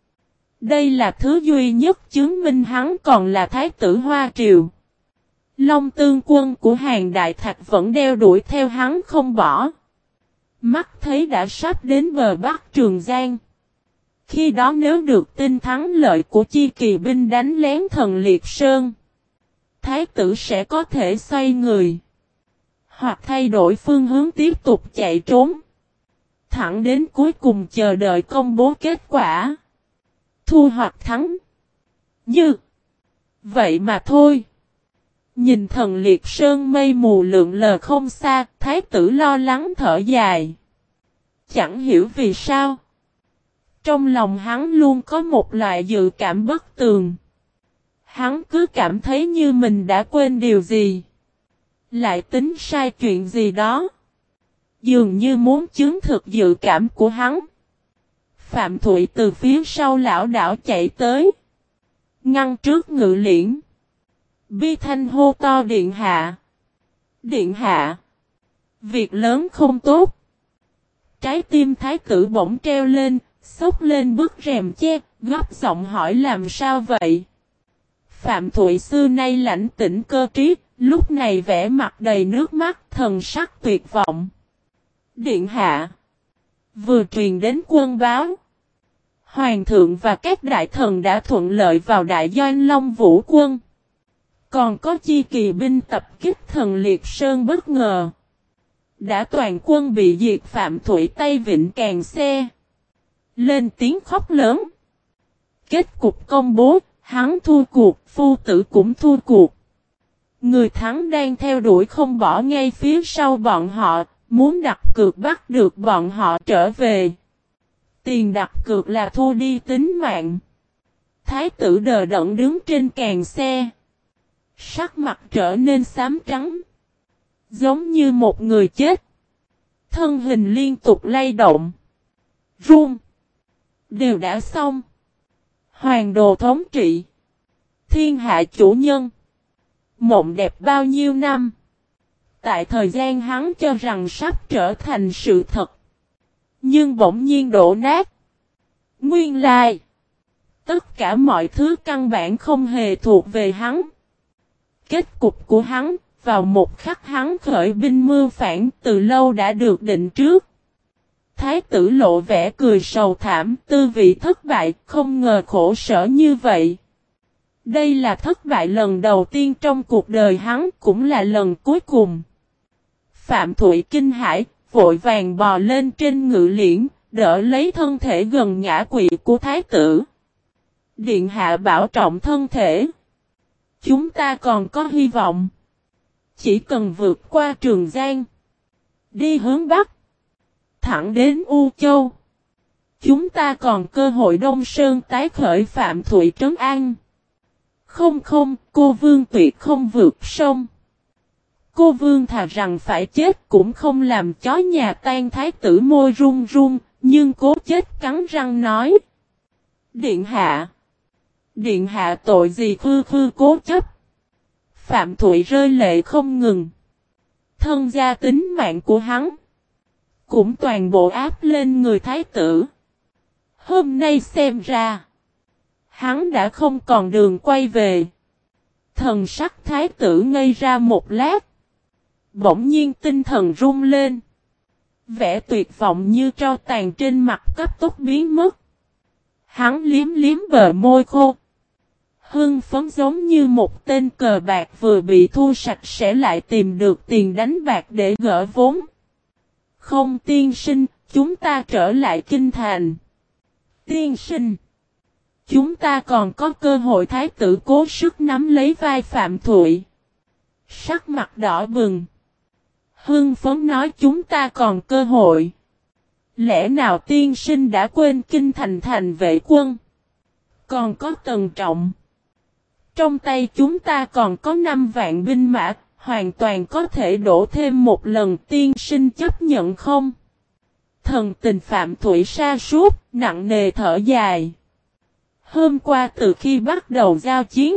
Đây là thứ duy nhất chứng minh hắn còn là thái tử Hoa Triều. Long Tương quân của Hàn Đại Thạch vẫn đeo đuổi theo hắn không bỏ. Mắt thấy đã sắp đến bờ Bắc Trường Giang. Khi đó nếu được tin thắng lợi của chi kỳ binh đánh lén thần Liệt Sơn, thái tử sẽ có thể xoay người, hoặc thay đổi phương hướng tiếp tục chạy trốn, thẳng đến cuối cùng chờ đợi công bố kết quả. Thu hoặc thắng. Như vậy mà thôi. Nhìn thần Liệt Sơn mây mù lượn lờ không xa, thái tử lo lắng thở dài. Chẳng hiểu vì sao. Trong lòng hắn luôn có một loại dự cảm bất tường. Hắn cứ cảm thấy như mình đã quên điều gì. Lại tính sai chuyện gì đó. Dường như muốn chứng thực dự cảm của hắn. Phạm Thụy từ phía sau lão đảo chạy tới. Ngăn trước ngự liễn. Bi thanh hô to điện hạ. Điện hạ. Việc lớn không tốt. Trái tim thái tử bỗng treo lên, xốc lên bức rèm che, gấp giọng hỏi làm sao vậy. Phạm Thụy xưa nay lãnh tĩnh cơ trí, lúc này vẻ mặt đầy nước mắt, thần sắc tuyệt vọng. Điện hạ. Vừa truyền đến quân báo. Hoàng thượng và các đại thần đã thuận lợi vào đại doanh Long Vũ quân. Còn có chi kỳ binh tập kích thần Liệt Sơn bất ngờ. Đã toàn quân bị diệt. Phạm Thụy tay vịn càng xe. Lên tiếng khóc lớn. Kết cục công bố, hắn thua cuộc, phu tử cũng thua cuộc. Người thắng đang theo đuổi không bỏ ngay phía sau bọn họ, muốn đặt cược bắt được bọn họ trở về. Tiền đặt cược là thua đi tính mạng. Thái tử đờ đẫn đứng trên càng xe. Sắc mặt trở nên xám trắng. Giống như một người chết. Thân hình liên tục lay động. Run. Đều đã xong. Hoàng đồ thống trị. Thiên hạ chủ nhân. Mộng đẹp bao nhiêu năm. Tại thời gian hắn cho rằng sắp trở thành sự thật. Nhưng bỗng nhiên đổ nát. Nguyên lai. Tất cả mọi thứ căn bản không hề thuộc về hắn. Kết cục của hắn, vào một khắc hắn khởi binh mưu phản từ lâu đã được định trước. Thái tử lộ vẻ cười sầu thảm, tư vị thất bại, không ngờ khổ sở như vậy. Đây là thất bại lần đầu tiên trong cuộc đời hắn, cũng là lần cuối cùng. Phạm Thụy kinh hãi, vội vàng bò lên trên ngự liễn, đỡ lấy thân thể gần ngã quỵ của thái tử. Điện hạ bảo trọng thân thể. Chúng ta còn có hy vọng. Chỉ cần vượt qua Trường Giang. Đi hướng Bắc. Thẳng đến U Châu. Chúng ta còn cơ hội Đông Sơn tái khởi. Phạm Thụy trấn an. Không, cô Vương tuyệt không vượt sông. Cô Vương thà rằng phải chết cũng không làm chó nhà tan. Thái tử môi run run, nhưng cố chết cắn răng nói. Điện hạ tội gì khư cố chấp. Phạm Thụy rơi lệ không ngừng. Thân gia tính mạng của hắn cũng toàn bộ áp lên người thái tử. Hôm nay xem ra hắn đã không còn đường quay về. Thần sắc thái tử ngây ra một lát. Bỗng nhiên tinh thần rung lên. Vẻ tuyệt vọng như tro tàn trên mặt cấp tốc biến mất. Hắn liếm bờ môi khô. Hưng phấn giống như một tên cờ bạc vừa bị thu sạch sẽ lại tìm được tiền đánh bạc để gỡ vốn. Không tiên sinh, chúng ta trở lại kinh thành. Tiên sinh, chúng ta còn có cơ hội. Thái tử cố sức nắm lấy vai Phạm Thụy. Sắc mặt đỏ bừng. Hưng phấn nói chúng ta còn cơ hội. Lẽ nào tiên sinh đã quên kinh thành thành vệ quân? Còn có Tần Trọng. Trong tay chúng ta còn có 5 vạn binh mã, hoàn toàn có thể đổ thêm một lần. Tiên sinh chấp nhận không? Thần tình Phạm Thụy sa sút, nặng nề thở dài. Hôm qua từ khi bắt đầu giao chiến,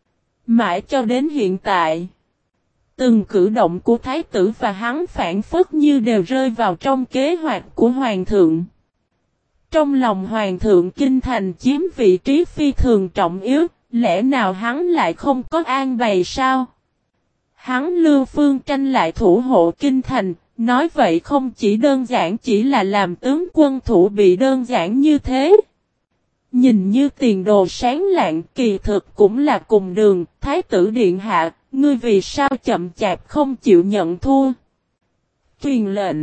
mãi cho đến hiện tại, từng cử động của thái tử và hắn phản phất như đều rơi vào trong kế hoạch của hoàng thượng. Trong lòng hoàng thượng kinh thành chiếm vị trí phi thường trọng yếu, lẽ nào hắn lại không có an bày sao? Hắn Lưu Phương Tranh lại thủ hộ kinh thành, nói vậy không chỉ đơn giản chỉ là làm tướng quân thủ bị đơn giản như thế. Nhìn như tiền đồ sáng lạng, kỳ thực cũng là cùng đường. Thái tử điện hạ, ngươi vì sao chậm chạp không chịu nhận thua? Truyền lệnh.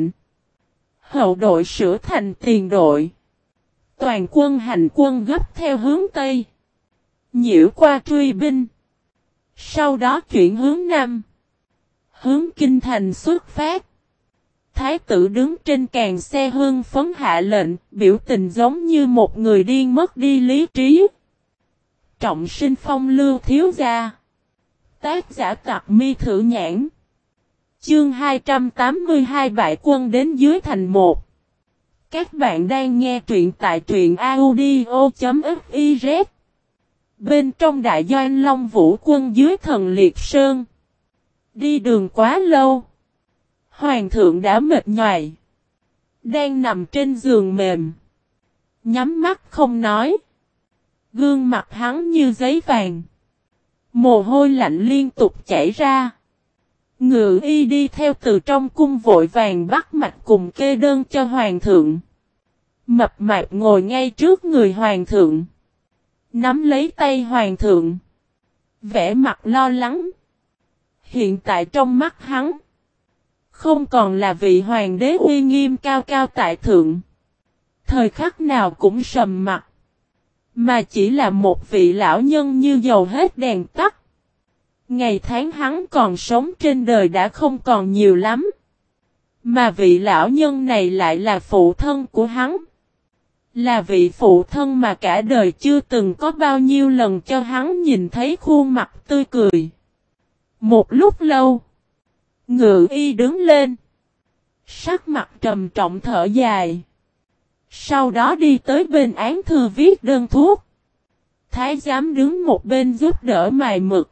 Hậu đội sửa thành tiền đội. Toàn quân hành quân gấp theo hướng Tây. Nhiễu qua truy binh. Sau đó chuyển hướng Nam. Hướng kinh thành xuất phát. Thái tử đứng trên càng xe hưng phấn hạ lệnh, biểu tình giống như một người điên mất đi lý trí. Trọng sinh phong lưu thiếu gia. Tác giả Tặc Mi Thử Nhãn. Chương 282 bại quân đến dưới thành 1. Các bạn đang nghe truyện tại truyện audio.fiz. Bên trong đại doanh Long Vũ quân dưới Thần Liệt Sơn. Đi đường quá lâu. Hoàng thượng đã mệt nhoài. Đang nằm trên giường mềm. Nhắm mắt không nói. Gương mặt hắn như giấy vàng. Mồ hôi lạnh liên tục chảy ra. Ngự y đi theo từ trong cung vội vàng bắt mạch cùng kê đơn cho hoàng thượng. Mập mạp ngồi ngay trước người hoàng thượng. Nắm lấy tay hoàng thượng. Vẻ mặt lo lắng. Hiện tại trong mắt hắn, không còn là vị hoàng đế uy nghiêm cao cao tại thượng. Thời khắc nào cũng sầm mặt. Mà chỉ là một vị lão nhân như dầu hết đèn tắt. Ngày tháng hắn còn sống trên đời đã không còn nhiều lắm. Mà vị lão nhân này lại là phụ thân của hắn. Là vị phụ thân mà cả đời chưa từng có bao nhiêu lần cho hắn nhìn thấy khuôn mặt tươi cười. Một lúc lâu, Ngự Y đứng lên. Sắc mặt trầm trọng thở dài. Sau đó đi tới bên án thư viết đơn thuốc. Thái giám đứng một bên giúp đỡ mài mực.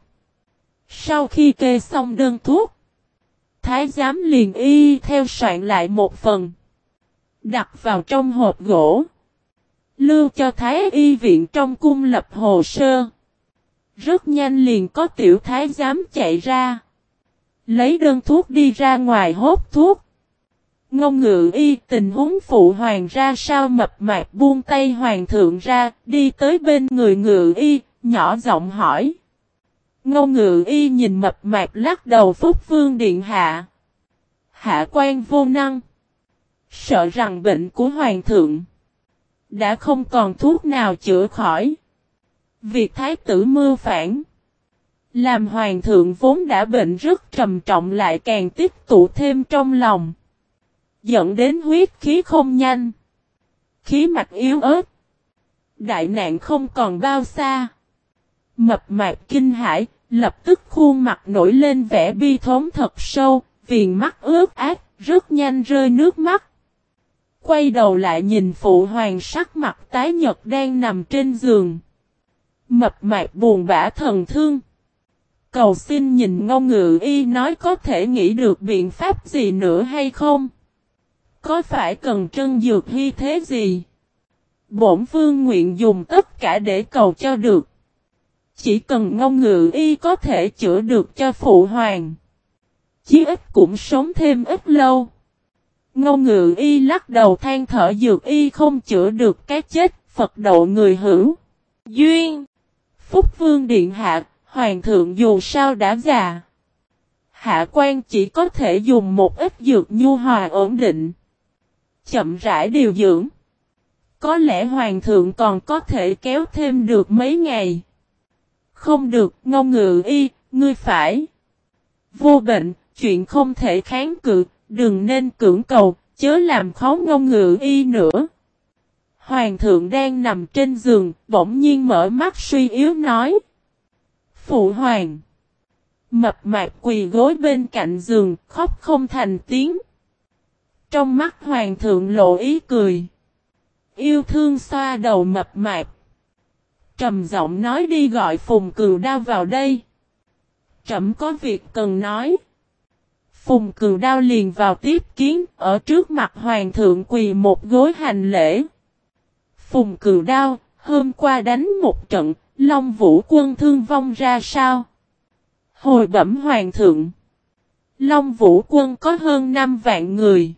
Sau khi kê xong đơn thuốc, thái giám liền y theo soạn lại một phần. Đặt vào trong hộp gỗ. Lưu cho thái y viện trong cung lập hồ sơ. Rất nhanh liền có tiểu thái giám chạy ra. Lấy đơn thuốc đi ra ngoài hốt thuốc. Ngông Ngự Y tình huống phụ hoàng ra sao mập mạp buông tay hoàng thượng ra, đi tới bên người Ngự Y, nhỏ giọng hỏi. Ngông Ngự Y nhìn mập mạp lắc đầu Phúc Vương điện hạ. Hạ quan vô năng. Sợ rằng bệnh của hoàng thượng đã không còn thuốc nào chữa khỏi. Việc thái tử mưu phản làm hoàng thượng vốn đã bệnh rất trầm trọng lại càng tích tụ thêm trong lòng. Dẫn đến huyết khí không nhanh. Khí mạch yếu ớt. Đại nạn không còn bao xa. Mập mạp kinh hãi, lập tức khuôn mặt nổi lên vẻ bi thống thật sâu, viền mắt ướt át, rất nhanh rơi nước mắt. Quay đầu lại nhìn phụ hoàng sắc mặt tái nhợt đang nằm trên giường. Mập mạp buồn bã thần thương. Cầu xin nhìn Ngông Ngự Y nói có thể nghĩ được biện pháp gì nữa hay không? Có phải cần trân dược hy thế gì? Bổn vương nguyện dùng tất cả để cầu cho được. Chỉ cần Ngông Ngự Y có thể chữa được cho phụ hoàng. Chí ít cũng sống thêm ít lâu. Ngông Ngự Y lắc đầu than thở dược y không chữa được cái chết, Phật độ người hữu duyên. Phúc Vương điện hạ, hoàng thượng dù sao đã già. Hạ quan chỉ có thể dùng một ít dược nhu hòa ổn định. Chậm rãi điều dưỡng. Có lẽ hoàng thượng còn có thể kéo thêm được mấy ngày. Không được, Ngông Ngự Y, ngươi phải. Vô bệnh, chuyện không thể kháng cự, đừng nên cưỡng cầu, chớ làm khó Ngông Ngự Y nữa. Hoàng thượng đang nằm trên giường, bỗng nhiên mở mắt suy yếu nói. Phụ hoàng. Mập mạp quỳ gối bên cạnh giường, khóc không thành tiếng. Trong mắt hoàng thượng lộ ý cười. Yêu thương xoa đầu mập mạp. Trầm giọng nói đi gọi Phùng Cừu Đao vào đây. Trẫm có việc cần nói. Phùng Cừu Đao liền vào tiếp kiến, ở trước mặt hoàng thượng quỳ một gối hành lễ. Phùng Cừu Đao, hôm qua đánh một trận, Long Vũ quân thương vong ra sao? Hồi bẩm hoàng thượng. Long Vũ quân có hơn 5 vạn người.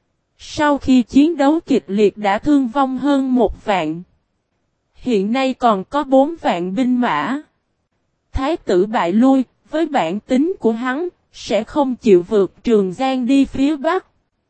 Sau khi chiến đấu kịch liệt đã thương vong hơn 1 vạn. Hiện nay còn có 4 vạn binh mã. Thái tử bại lui, với bản tính của hắn, sẽ không chịu vượt Trường Giang đi phía Bắc.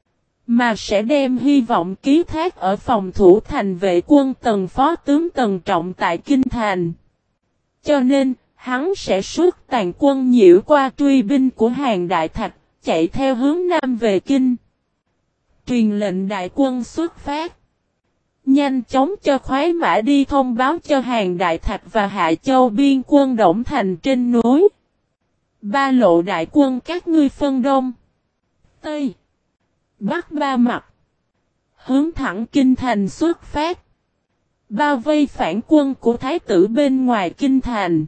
Mà sẽ đem hy vọng ký thác ở phòng thủ thành vệ quân Tần phó tướng Tần Trọng tại Kinh Thành. Cho nên, hắn sẽ xuất tàn quân nhiễu qua truy binh của Hàn Đại Thạch, chạy theo hướng Nam về Kinh. Truyền lệnh đại quân xuất phát. Nhanh chóng cho khoái mã đi thông báo cho Hàn Đại Thạch và Hạ Châu biên quân Đổng Thành trên núi. 3 lộ đại quân các ngươi phân đông, Tây, Bắc 3 mặt. Hướng thẳng Kinh Thành xuất phát. Bao vây phản quân của Thái tử bên ngoài Kinh Thành.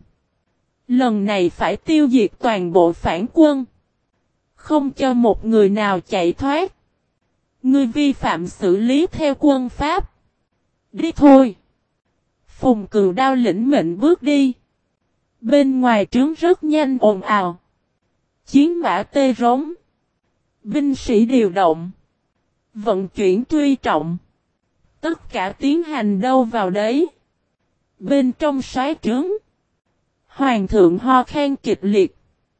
Lần này phải tiêu diệt toàn bộ phản quân. Không cho một người nào chạy thoát. Ngươi vi phạm xử lý theo quân pháp. Đi thôi. Phùng Cừu Đao lĩnh mệnh bước đi. Bên ngoài trướng rất nhanh ồn ào. Chiến mã tê rống. Binh sĩ điều động. Vận chuyển truy trọng. Tất cả tiến hành đâu vào đấy. Bên trong soái trướng. Hoàng thượng ho khan kịch liệt.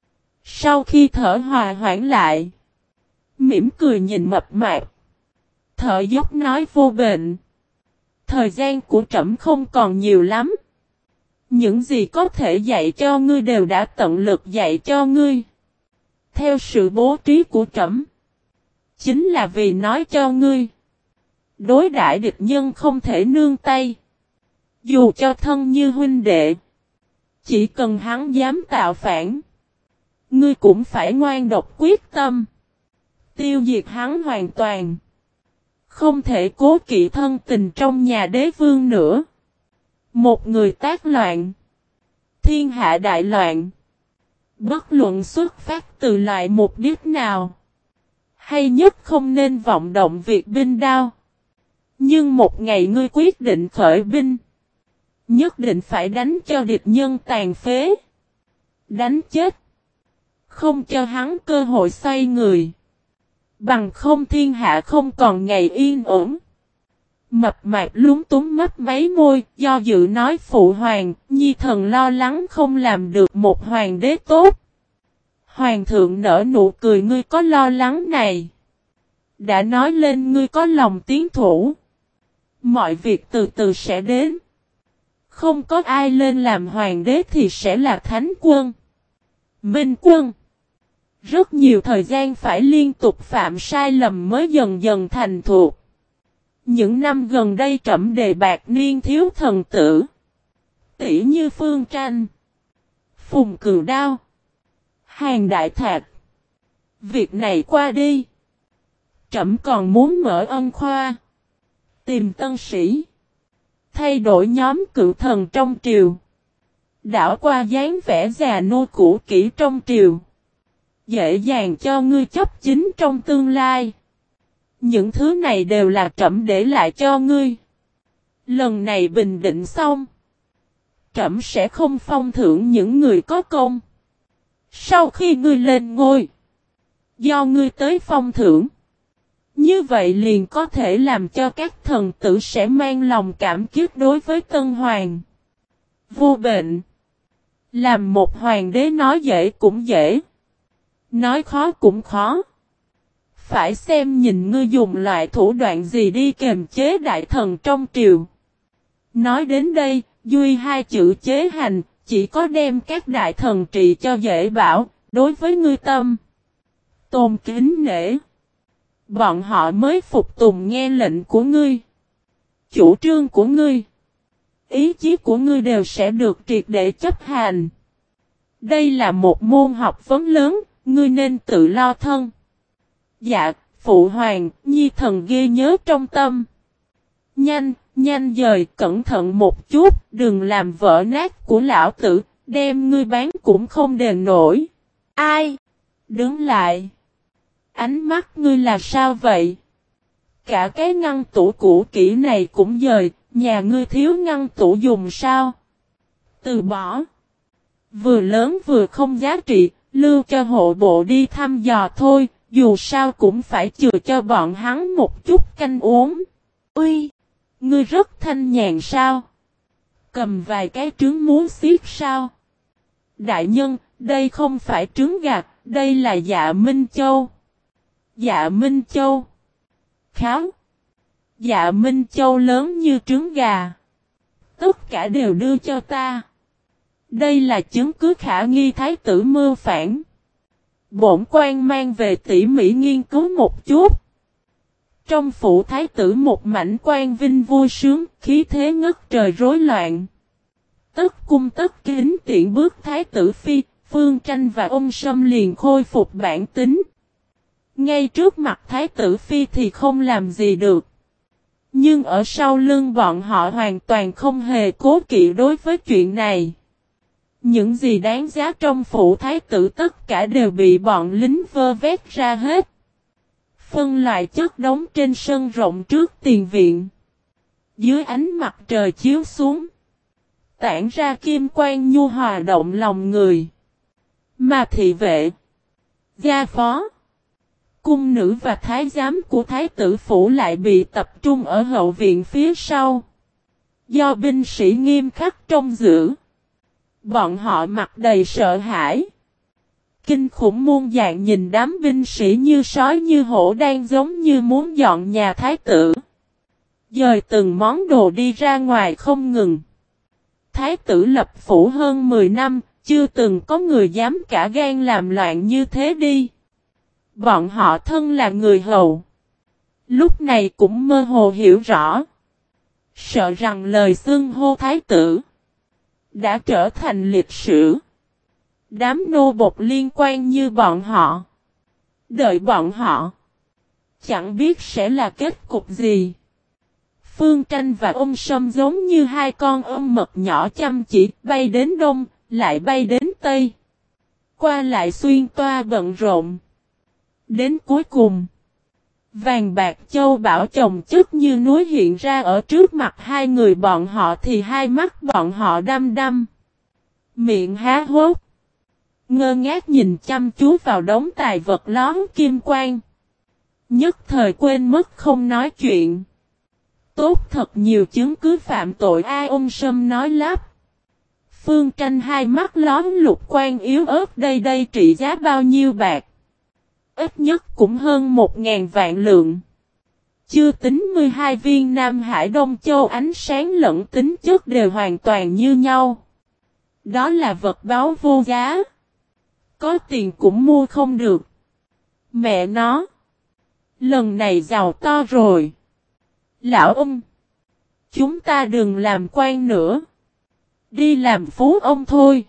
Sau khi thở hòa hoãn lại. Mỉm cười nhìn mập mạp. Thở dốc nói vô bệnh. Thời gian của trẫm không còn nhiều lắm. Những gì có thể dạy cho ngươi đều đã tận lực dạy cho ngươi. Theo sự bố trí của trẫm, chính là vì nói cho ngươi. Đối đãi địch nhân không thể nương tay. Dù cho thân như huynh đệ. Chỉ cần hắn dám tạo phản. Ngươi cũng phải ngoan độc quyết tâm. Tiêu diệt hắn hoàn toàn. Không thể cố kỵ thân tình trong nhà đế vương nữa. Một người tác loạn. Thiên hạ đại loạn. Bất luận xuất phát từ loại mục đích nào. Hay nhất không nên vọng động việc binh đao. Nhưng một ngày ngươi quyết định khởi binh. Nhất định phải đánh cho địch nhân tàn phế. Đánh chết. Không cho hắn cơ hội xoay người. Bằng không thiên hạ không còn ngày yên ổn. Mập mạp lúng túng mấp máy môi, do dự nói phụ hoàng, nhi thần lo lắng không làm được một hoàng đế tốt. Hoàng thượng nở nụ cười, ngươi có lo lắng này. Đã nói lên ngươi có lòng tiến thủ. Mọi việc từ từ sẽ đến. Không có ai lên làm hoàng đế thì sẽ là thánh quân. Minh quân. Rất nhiều thời gian phải liên tục phạm sai lầm mới dần dần thành thục. Những năm gần đây trẫm đề bạc niên thiếu thần tử. Tỷ như Phương Tranh. Phùng Cừu Đao. Hàng Đại Thạch. Việc này qua đi. Trẫm còn muốn mở ân khoa. Tìm tân sĩ. Thay đổi nhóm cựu thần trong triều. Đảo qua dáng vẻ già nô cũ kỹ trong triều. Dễ dàng cho ngươi chấp chính trong tương lai. Những thứ này đều là trẫm để lại cho ngươi. Lần này bình định xong. Trẫm sẽ không phong thưởng những người có công. Sau khi ngươi lên ngôi. Do ngươi tới phong thưởng. Như vậy liền có thể làm cho các thần tử sẽ mang lòng cảm kích đối với Tân Hoàng. Vô bệnh. Làm một hoàng đế nói dễ cũng dễ. Nói khó cũng khó. Phải xem nhìn ngươi dùng loại thủ đoạn gì đi kiềm chế đại thần trong triều. Nói đến đây, duy hai chữ chế hành, chỉ có đem các đại thần trị cho dễ bảo, đối với ngươi tâm. Tôn kính nể. Bọn họ mới phục tùng nghe lệnh của ngươi. Chủ trương của ngươi. Ý chí của ngươi đều sẽ được triệt để chấp hành. Đây là một môn học vấn lớn, ngươi nên tự lo thân. Dạ, phụ hoàng, nhi thần ghi nhớ trong tâm. Nhanh dời, cẩn thận một chút, đừng làm vỡ nát của lão tử, đem ngươi bán cũng không đền nổi. Ai? Đứng lại. Ánh mắt ngươi là sao vậy? Cả cái ngăn tủ cũ kỹ này cũng dời, nhà ngươi thiếu ngăn tủ dùng sao? Từ bỏ. Vừa lớn vừa không giá trị, lưu cho hộ bộ đi thăm dò thôi, dù sao cũng phải chừa cho bọn hắn một chút canh uống. Uy! Ngươi rất thanh nhàn sao? Cầm vài cái trứng muốn xiết sao? Đại nhân, đây không phải trứng gà, đây là Dạ Minh Châu. Dạ Minh Châu. Kháo. Dạ Minh Châu lớn như trứng gà. Tất cả đều đưa cho ta. Đây là chứng cứ khả nghi thái tử mưu phản. Bổn quan mang về tỉ mỉ nghiên cứu một chút. Trong phủ thái tử một mảnh quan vinh vui sướng, khí thế ngất trời rối loạn. Tất cung tất kính tiện bước thái tử phi, Phương Tranh và ông Sâm liền khôi phục bản tính. Ngay trước mặt thái tử phi thì không làm gì được. Nhưng ở sau lưng bọn họ hoàn toàn không hề cố kỵ đối với chuyện này. Những gì đáng giá trong phủ thái tử tất cả đều bị bọn lính vơ vét ra hết. Phân loại chất đống trên sân rộng trước tiền viện. Dưới ánh mặt trời chiếu xuống. Tản ra kim quang nhu hòa động lòng người. Mà thị vệ. Gia phó. Cung nữ và thái giám của thái tử phủ lại bị tập trung ở hậu viện phía sau. Do binh sĩ nghiêm khắc trông giữ. Bọn họ mặt đầy sợ hãi. Kinh khủng muôn dạng nhìn đám binh sĩ như sói như hổ đang giống như muốn dọn nhà thái tử. dời từng món đồ đi ra ngoài không ngừng. Thái tử lập phủ hơn 10 năm, chưa từng có người dám cả gan làm loạn như thế đi. Bọn họ thân là người hầu. Lúc này cũng mơ hồ hiểu rõ. Sợ rằng lời xưng hô thái tử đã trở thành lịch sử. Đám nô bộc liên quan như bọn họ. Đợi bọn họ. Chẳng biết sẽ là kết cục gì. Phương Tranh và ông Sâm giống như hai con ong mật nhỏ chăm chỉ bay đến đông, lại bay đến tây. Qua lại xuyên toa bận rộn. Đến cuối cùng, vàng bạc châu bảo chồng chất như núi hiện ra ở trước mặt hai người bọn họ thì hai mắt bọn họ đăm đăm. Miệng há hốt. Ngơ ngác nhìn chăm chú vào đống tài vật lón kim quang. Nhất thời quên mất không nói chuyện. Tốt thật nhiều chứng cứ phạm tội ai ông Sâm nói lắp. Phương Tranh hai mắt lón lục quang yếu ớt đây trị giá bao nhiêu bạc. Ít nhất cũng hơn 1.000 vạn lượng. Chưa tính 12 viên Nam Hải Đông Châu ánh sáng lẫn tính chất đều hoàn toàn như nhau. Đó là vật báu vô giá. Có tiền cũng mua không được. Mẹ nó. Lần này giàu to rồi. Lão ông. Chúng ta đừng làm quan nữa. Đi làm phú ông thôi.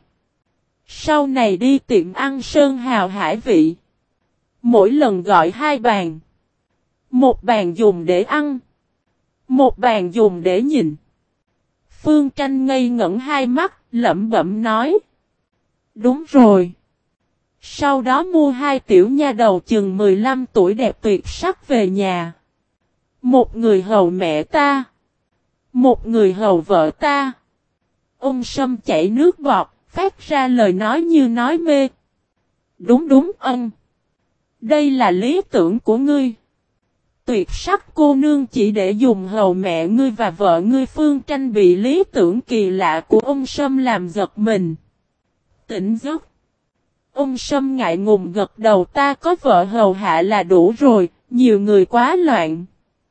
Sau này đi tiệm ăn sơn hào hải vị. Mỗi lần gọi 2 bàn. Một bàn dùng để ăn. Một bàn dùng để nhìn. Phương Tranh ngây ngẩn hai mắt, lẩm bẩm nói. Đúng rồi. Sau đó mua 2 tiểu nha đầu chừng 15 tuổi đẹp tuyệt sắc về nhà. Một người hầu mẹ ta. Một người hầu vợ ta. Ông Sâm chảy nước bọt, phát ra lời nói như nói mê. Đúng ân. Đây là lý tưởng của ngươi. Tuyệt sắc cô nương chỉ để dùng hầu mẹ ngươi và vợ ngươi. Phương Tranh bị lý tưởng kỳ lạ của ông Sâm làm giật mình. Tỉnh giấc. Ông Sâm ngại ngùng gật đầu ta có vợ hầu hạ là đủ rồi, nhiều người quá loạn.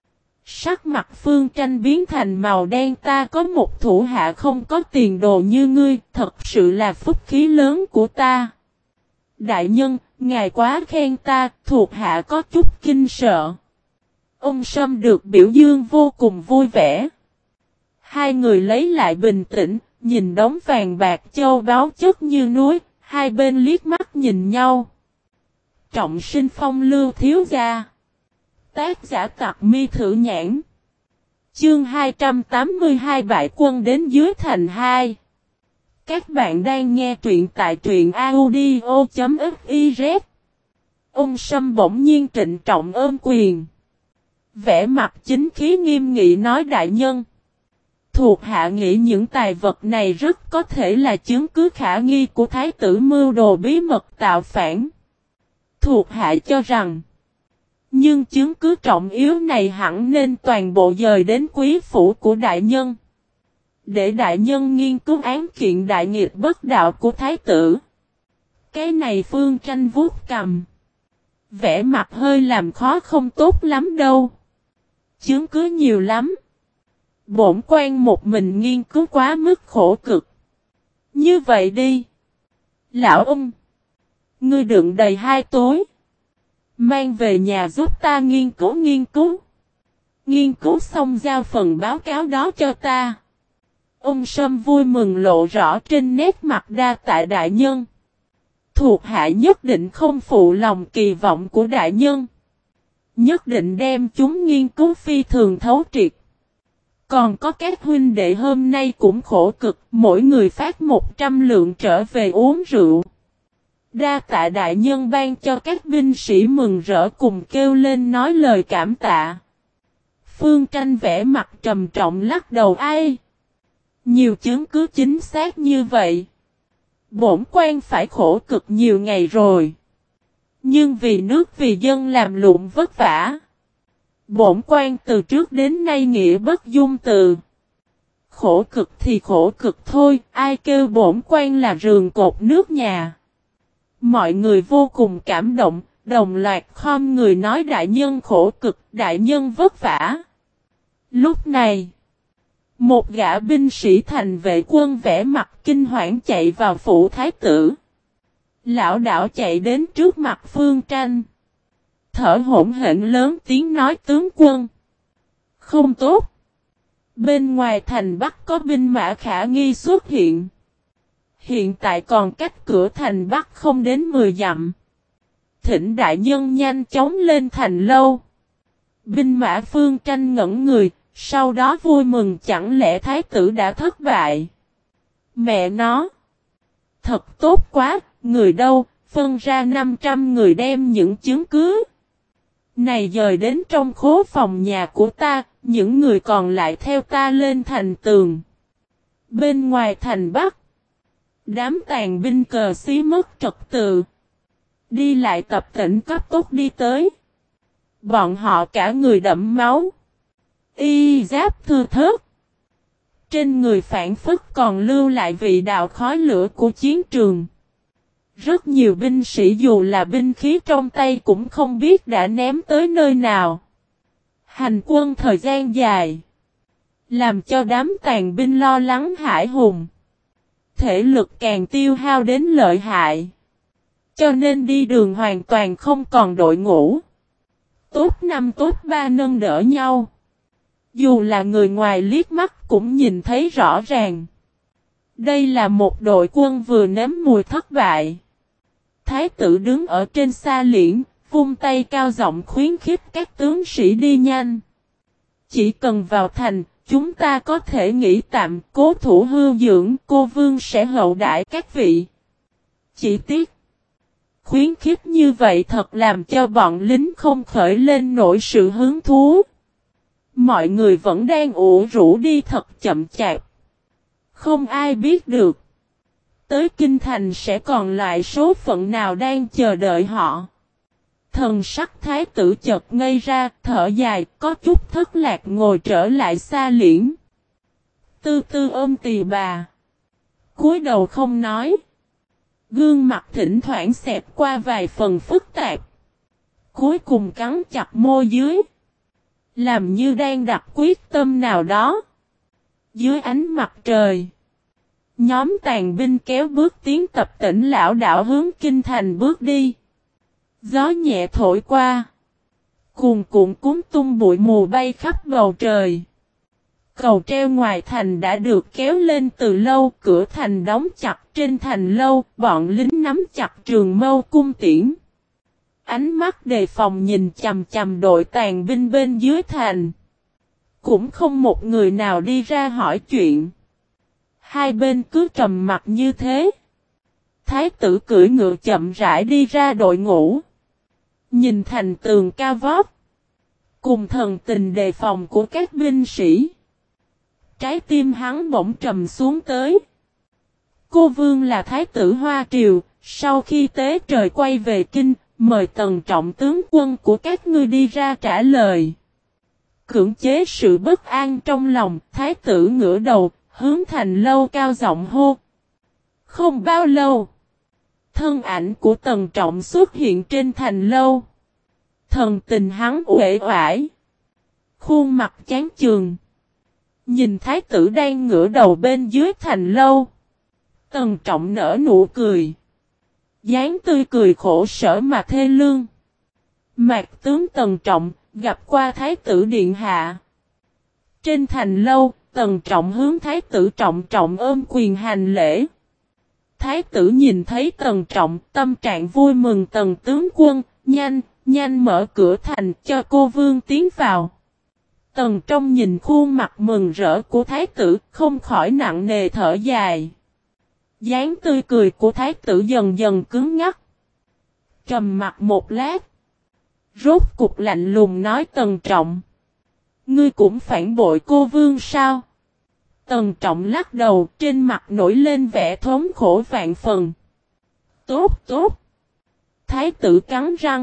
Sắc mặt Phương Tranh biến thành màu đen ta có một thủ hạ không có tiền đồ như ngươi, thật sự là phúc khí lớn của ta. Đại nhân, ngài quá khen ta, thuộc hạ có chút kinh sợ. Ông Sâm được biểu dương vô cùng vui vẻ. Hai người lấy lại bình tĩnh, nhìn đống vàng bạc châu báu chất như núi, hai bên liếc mắt nhìn nhau. Trọng Sinh Phong Lưu thiếu gia. Tác giả Tặc Mi Thử Nhãn. Chương 282 bại quân đến dưới thành 2. Các bạn đang nghe truyện tại truyện audio.fiz. Ông Sâm bỗng nhiên trịnh trọng ôm quyền. Vẻ mặt chính khí nghiêm nghị nói đại nhân. Thuộc hạ nghĩ những tài vật này rất có thể là chứng cứ khả nghi của thái tử mưu đồ bí mật tạo phản. Thuộc hạ cho rằng. Nhưng chứng cứ trọng yếu này hẳn nên toàn bộ dời đến quý phủ của đại nhân. Để đại nhân nghiên cứu án kiện đại nghịch bất đạo của thái tử. Cái này Phương Tranh vuốt cầm. Vẻ mặt hơi làm khó không tốt lắm đâu. Chứng cứ nhiều lắm. Bổn quan một mình nghiên cứu quá mức khổ cực. Như vậy đi. Lão ông. Ngươi đựng đầy 2 túi. Mang về nhà giúp ta nghiên cứu. Nghiên cứu xong giao phần báo cáo đó cho ta. Ông Sâm vui mừng lộ rõ trên nét mặt đa tạ đại nhân. Thuộc hạ nhất định không phụ lòng kỳ vọng của đại nhân. Nhất định đem chúng nghiên cứu phi thường thấu triệt. Còn có các huynh đệ hôm nay cũng khổ cực, mỗi người phát 100 lượng trở về uống rượu. Đa tạ đại nhân ban cho các binh sĩ mừng rỡ cùng kêu lên nói lời cảm tạ. Phương Tranh vẻ mặt trầm trọng lắc đầu ai. Nhiều chứng cứ chính xác như vậy. Bổn quan phải khổ cực nhiều ngày rồi. Nhưng vì nước vì dân làm lụng vất vả. Bổn quan từ trước đến nay nghĩa bất dung từ. Khổ cực thì khổ cực thôi, ai kêu bổn quan là rường cột nước nhà. Mọi người vô cùng cảm động, đồng loạt khom người nói đại nhân khổ cực, đại nhân vất vả. Lúc này, một gã binh sĩ thành vệ quân vẻ mặt kinh hoảng chạy vào phủ thái tử. Lão đảo chạy đến trước mặt Phương Tranh. Thở hổn hển lớn tiếng nói tướng quân. Không tốt. Bên ngoài thành Bắc có binh mã khả nghi xuất hiện. Hiện tại còn cách cửa thành Bắc không đến 10 dặm. Thỉnh đại nhân nhanh chóng lên thành lâu. Binh mã Phương Tranh ngẩn người, sau đó vui mừng chẳng lẽ thái tử đã thất bại. Mẹ nó. Thật tốt quá, người đâu, phân ra 500 người đem những chứng cứ này dời đến trong khố phòng nhà của ta, những người còn lại theo ta lên thành tường. Bên ngoài thành Bắc, đám tàn binh cờ xí mất trật tự. Đi lại tập tỉnh cấp tốc đi tới. Bọn họ cả người đẫm máu. Y giáp thưa thớt. Trên người phản phất còn lưu lại vị đạo khói lửa của chiến trường. Rất nhiều binh sĩ dù là binh khí trong tay cũng không biết đã ném tới nơi nào. Hành quân thời gian dài. Làm cho đám tàn binh lo lắng hãi hùng. Thể lực càng tiêu hao đến lợi hại. Cho nên đi đường hoàn toàn không còn đội ngũ. Tốt 5 tốt 3 nâng đỡ nhau. Dù là người ngoài liếc mắt cũng nhìn thấy rõ ràng. Đây là một đội quân vừa nếm mùi thất bại. Thái tử đứng ở trên xa liễn, vung tay cao giọng khuyến khích các tướng sĩ đi nhanh. Chỉ cần vào thành, chúng ta có thể nghỉ tạm, cố thủ hư dưỡng, cô vương sẽ hậu đãi các vị. Chỉ tiếc, khuyến khích như vậy thật làm cho bọn lính không khởi lên nổi sự hứng thú. Mọi người vẫn đang ủ rũ đi thật chậm chạp. Không ai biết được. Tới kinh thành sẽ còn lại số phận nào đang chờ đợi họ. Thần sắc thái tử chợt ngây ra, thở dài, có chút thất lạc ngồi trở lại xa liễn. Tư tư ôm tì bà. Cúi đầu không nói. Gương mặt thỉnh thoảng xẹp qua vài phần phức tạp. Cuối cùng cắn chặt môi dưới. Làm như đang đặt quyết tâm nào đó. Dưới ánh mặt trời. Nhóm tàn binh kéo bước tiến tập tỉnh lão đảo hướng kinh thành bước đi. Gió nhẹ thổi qua. Cuồn cuộn cuốn tung bụi mù bay khắp bầu trời. Cầu treo ngoài thành đã được kéo lên từ lâu, cửa thành đóng chặt trên thành lâu, bọn lính nắm chặt trường mâu cung tiễn. Ánh mắt đề phòng nhìn chằm chằm đội tàn binh bên dưới thành. Cũng không một người nào đi ra hỏi chuyện. Hai bên cứ trầm mặt như thế. Thái tử cưỡi ngựa chậm rãi đi ra đội ngũ. Nhìn thành tường cao vót. Cùng thần tình đề phòng của các binh sĩ. Trái tim hắn bỗng trầm xuống tới. Cô vương là thái tử Hoa Triều. Sau khi tế trời quay về kinh, mời Tần trọng tướng quân của các ngươi đi ra trả lời. Cưỡng chế sự bất an trong lòng, thái tử ngửa đầu, hướng thành lâu cao giọng hô. Không bao lâu, thân ảnh của Tần trọng xuất hiện trên thành lâu. Thần tình hắn uể oải. Khuôn mặt chán chường. Nhìn thái tử đang ngửa đầu bên dưới thành lâu. Tần trọng nở nụ cười. Dáng tươi cười khổ sở mà thê lương. Mạc tướng Tần trọng gặp qua thái tử điện hạ. Trên thành lâu, Tần trọng hướng thái tử trọng trọng ôm quyền hành lễ. Thái tử nhìn thấy Tần trọng, tâm trạng vui mừng. Tần tướng quân, nhanh mở cửa thành cho cô vương tiến vào. Tần trong nhìn khuôn mặt mừng rỡ của thái tử, không khỏi nặng nề thở dài. Dáng tươi cười của thái tử dần dần cứng ngắc. Trầm mặt một lát. Rốt cục lạnh lùng nói Tần trọng. Ngươi cũng phản bội cô vương sao? Tần trọng lắc đầu, trên mặt nổi lên vẻ thống khổ vạn phần. Tốt. Thái tử cắn răng.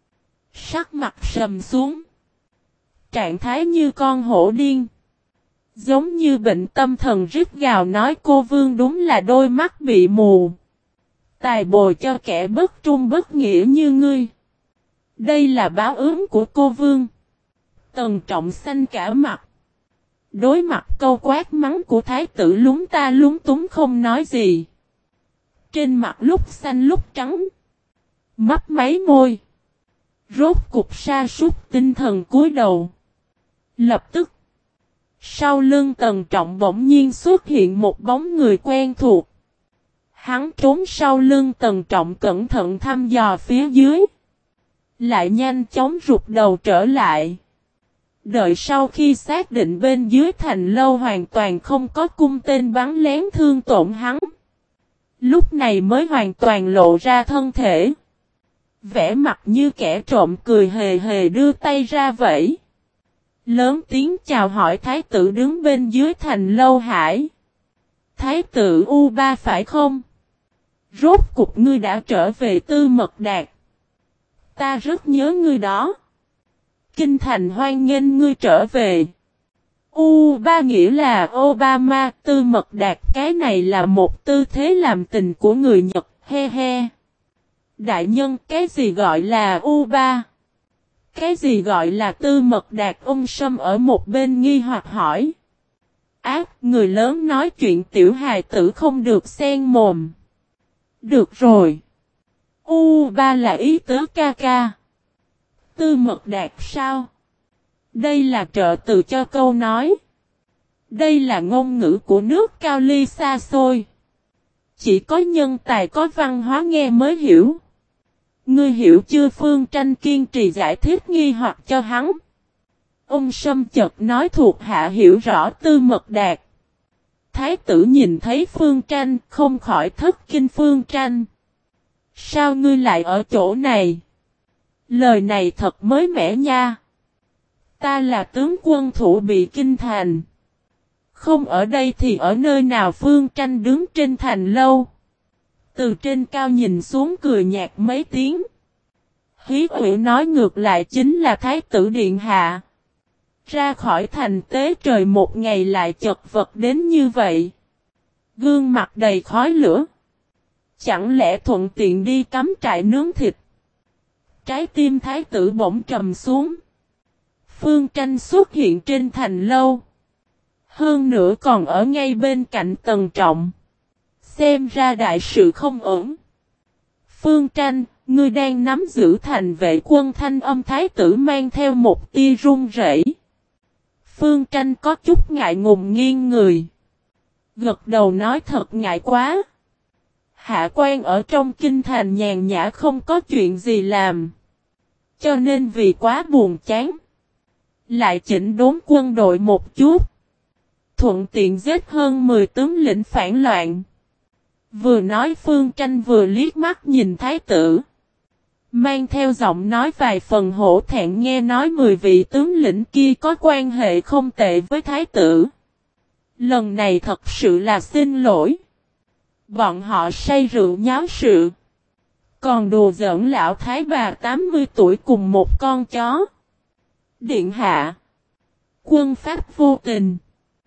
Sắc mặt sầm xuống. Trạng thái như con hổ điên. Giống như bệnh tâm thần rít gào nói cô vương đúng là đôi mắt bị mù. Tài bồi cho kẻ bất trung bất nghĩa như ngươi. Đây là báo ứng của cô vương. Tần trọng xanh cả mặt. Đối mặt câu quát mắng của thái tử lúng ta lúng túng không nói gì. Trên mặt lúc xanh lúc trắng. Mấp máy môi. Rốt cục sa sút tinh thần cúi đầu. Lập tức. Sau lưng Tần Trọng bỗng nhiên xuất hiện một bóng người quen thuộc. Hắn trốn sau lưng Tần Trọng cẩn thận thăm dò phía dưới. Lại nhanh chóng rụt đầu trở lại. Đợi sau khi xác định bên dưới thành lâu hoàn toàn không có cung tên bắn lén thương tổn hắn. Lúc này mới hoàn toàn lộ ra thân thể. Vẻ mặt như kẻ trộm cười hề hề đưa tay ra vẫy. Lớn tiếng chào hỏi thái tử đứng bên dưới thành lâu hải. Thái tử U3 phải không? Rốt cục ngươi đã trở về Tư Mật Đạt. Ta rất nhớ ngươi đó. Kinh thành hoan nghênh ngươi trở về. U3 nghĩa là Obama, Tư Mật Đạt cái này là một tư thế làm tình của người Nhật, he he. Đại nhân cái gì gọi là U3? Cái gì gọi là Tư Mật Đạt? Ông Sâm ở một bên nghi hoặc hỏi. Ác, người lớn nói chuyện tiểu hài tử không được xen mồm. Được rồi. U3 là ý tứ ca ca. Tư Mật Đạt sao? Đây là trợ từ cho câu nói. Đây là ngôn ngữ của nước cao ly xa xôi. Chỉ có nhân tài có văn hóa nghe mới hiểu. Ngươi hiểu chưa? Phương Tranh kiên trì giải thích nghi hoặc cho hắn. Ông Sâm chợt nói thuộc hạ hiểu rõ Tư Mật Đạt. Thái tử nhìn thấy Phương Tranh không khỏi thất kinh. Phương Tranh. Sao ngươi lại ở chỗ này? Lời này thật mới mẻ nha. Ta là tướng quân thủ bị kinh thành. Không ở đây thì ở nơi nào? Phương Tranh đứng trên thành lâu. Từ trên cao nhìn xuống cười nhạt mấy tiếng. Hí Uy nói ngược lại chính là Thái tử điện hạ. Ra khỏi thành tế trời một ngày lại chật vật đến như vậy. Gương mặt đầy khói lửa. Chẳng lẽ thuận tiện đi cắm trại nướng thịt? Trái tim thái tử bỗng trầm xuống. Phương Tranh xuất hiện trên thành lâu. Hơn nữa còn ở ngay bên cạnh Tần Trọng. Xem ra đại sự không ổn. Phương Tranh, ngươi đang nắm giữ thành vệ quân. Thanh âm thái tử mang theo một tia run rẩy. Phương Tranh có chút ngại ngùng nghiêng người. Gật đầu nói thật ngại quá. Hạ quan ở trong kinh thành nhàn nhã không có chuyện gì làm. Cho nên vì quá buồn chán. Lại chỉnh đốn quân đội một chút. Thuận tiện giết hơn 10 tướng lĩnh phản loạn. Vừa nói Phương Tranh vừa liếc mắt nhìn thái tử. Mang theo giọng nói vài phần hổ thẹn, nghe nói 10 vị tướng lĩnh kia có quan hệ không tệ với thái tử. Lần này thật sự là xin lỗi. Bọn họ say rượu nháo sự. Còn đùa giỡn lão thái bà 80 tuổi cùng một con chó. Điện hạ. Quân pháp vô tình.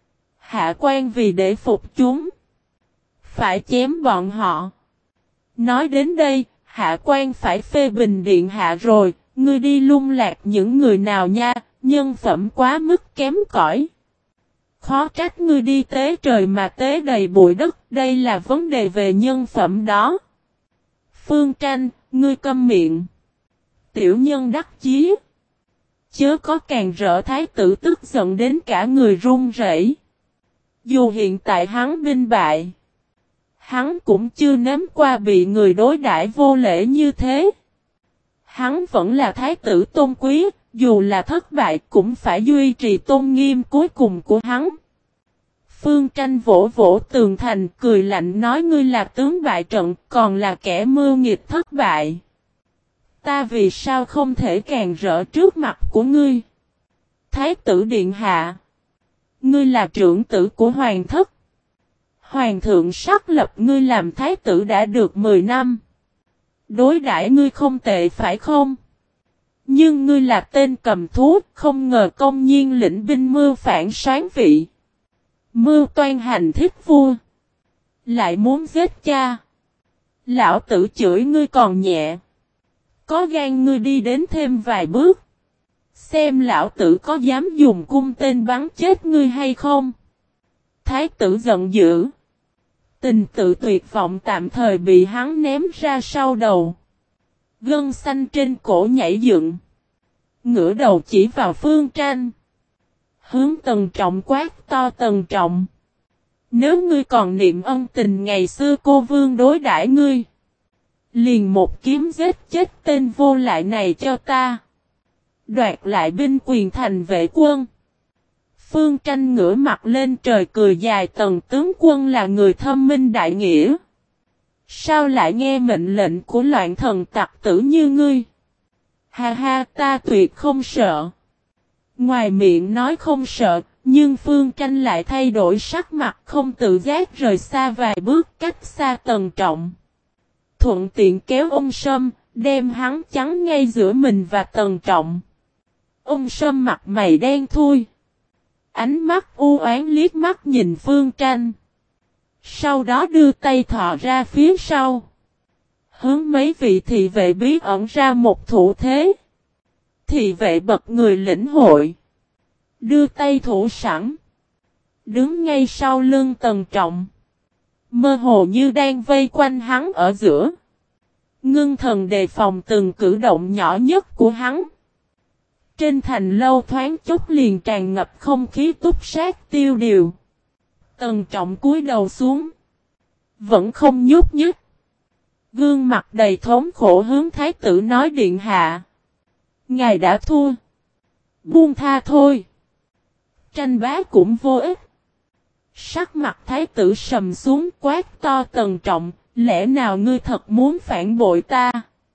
Hạ quan vì để phục chúng. Phải chém bọn họ. Nói đến đây, hạ quan phải phê bình điện hạ rồi. Ngươi đi lung lạc những người nào nha, nhân phẩm quá mức kém cỏi. Khó trách ngươi đi tế trời mà tế đầy bụi đất, đây là vấn đề về nhân phẩm đó. Phương Tranh, ngươi câm miệng. Tiểu nhân đắc chí. Chớ có càng rỡ thái tử tức giận đến cả người run rẩy. Dù hiện tại hắn binh bại, hắn cũng chưa nếm qua bị người đối đãi vô lễ như thế. Hắn vẫn là thái tử tôn quý, dù là thất bại cũng phải duy trì tôn nghiêm cuối cùng của hắn. Phương Tranh vỗ vỗ tường thành cười lạnh nói ngươi là tướng bại trận, còn là kẻ mưu nghịch thất bại. Ta vì sao không thể càng rỡ trước mặt của ngươi? Thái tử điện hạ. Ngươi là trưởng tử của hoàng thất. Hoàng thượng sắc lập ngươi làm thái tử đã được 10 năm. Đối đãi ngươi không tệ phải không? Nhưng ngươi là tên cầm thú, không ngờ công nhiên lĩnh binh mưu phản soán vị. Mưu toan hành thích vua. Lại muốn giết cha. Lão tử chửi ngươi còn nhẹ. Có gan ngươi đi đến thêm vài bước. Xem lão tử có dám dùng cung tên bắn chết ngươi hay không? Thái tử giận dữ. Tình tự tuyệt vọng tạm thời bị hắn ném ra sau đầu. Gân xanh trên cổ nhảy dựng. Ngửa đầu chỉ vào Phương Tranh. Hướng Tần Trọng quát to: Tần Trọng. Nếu ngươi còn niệm ân tình ngày xưa cô vương đối đãi ngươi, liền một kiếm giết chết tên vô lại này cho ta. Đoạt lại binh quyền thành vệ quân. Phương Tranh ngửa mặt lên trời cười dài: Tần tướng quân là người thâm minh đại nghĩa. Sao lại nghe mệnh lệnh của loạn thần tặc tử như ngươi? Ha ha, ta tuyệt không sợ. Ngoài miệng nói không sợ, nhưng Phương Tranh lại thay đổi sắc mặt, không tự giác rời xa vài bước cách xa Tần Trọng. Thuận tiện kéo ông Sâm, đem hắn chắn ngay giữa mình và Tần Trọng. Ông Sâm mặt mày đen thui. Ánh mắt u oán liếc mắt nhìn Phương Tranh. Sau đó đưa tay thò ra phía sau. Hướng mấy vị thị vệ bí ẩn ra một thủ thế. Thị vệ bật người lĩnh hội. Đưa tay thủ sẵn. Đứng ngay sau lưng Tần Trọng. Mơ hồ như đang vây quanh hắn ở giữa. Ngưng thần đề phòng từng cử động nhỏ nhất của hắn. Trên thành lâu thoáng chốc liền tràn ngập không khí túc sát tiêu điều. Tần Trọng cúi đầu xuống. Vẫn không nhúc nhích. Gương mặt đầy thống khổ hướng thái tử nói: Điện hạ. Ngài đã thua. Buông tha thôi. Tranh bá cũng vô ích. Sắc mặt thái tử sầm xuống quát to: Tần Trọng, lẽ nào ngươi thật muốn phản bội ta?